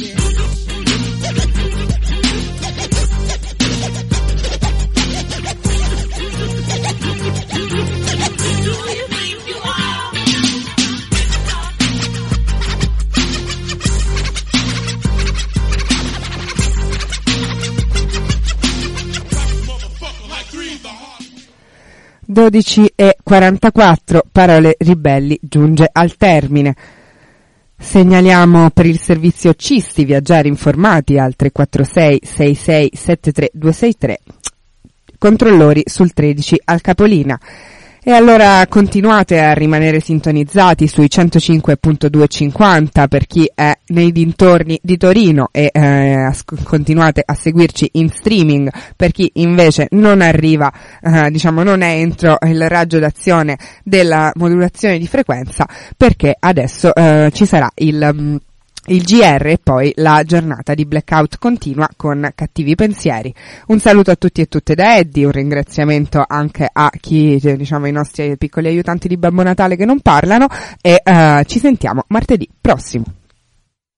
dodici e quarantaquattro, Parole Ribelli giunge al termine. Segnaliamo per il servizio Cisti viaggiare informati al tre quattro sei sei sei sette tre due sei tre, controllori sul tredici al Capolina. E allora continuate a rimanere sintonizzati sui centocinque virgola duecentocinquanta per chi è nei dintorni di Torino e eh, as- continuate a seguirci in streaming per chi invece non arriva, eh, diciamo non è entro il raggio d'azione della modulazione di frequenza, perché adesso eh, ci sarà il... Um, il G R e poi la giornata di blackout continua con Cattivi Pensieri. Un saluto a tutti e tutte da Eddie, un ringraziamento anche a chi, diciamo, i nostri piccoli aiutanti di Babbo Natale che non parlano, e uh, ci sentiamo martedì prossimo.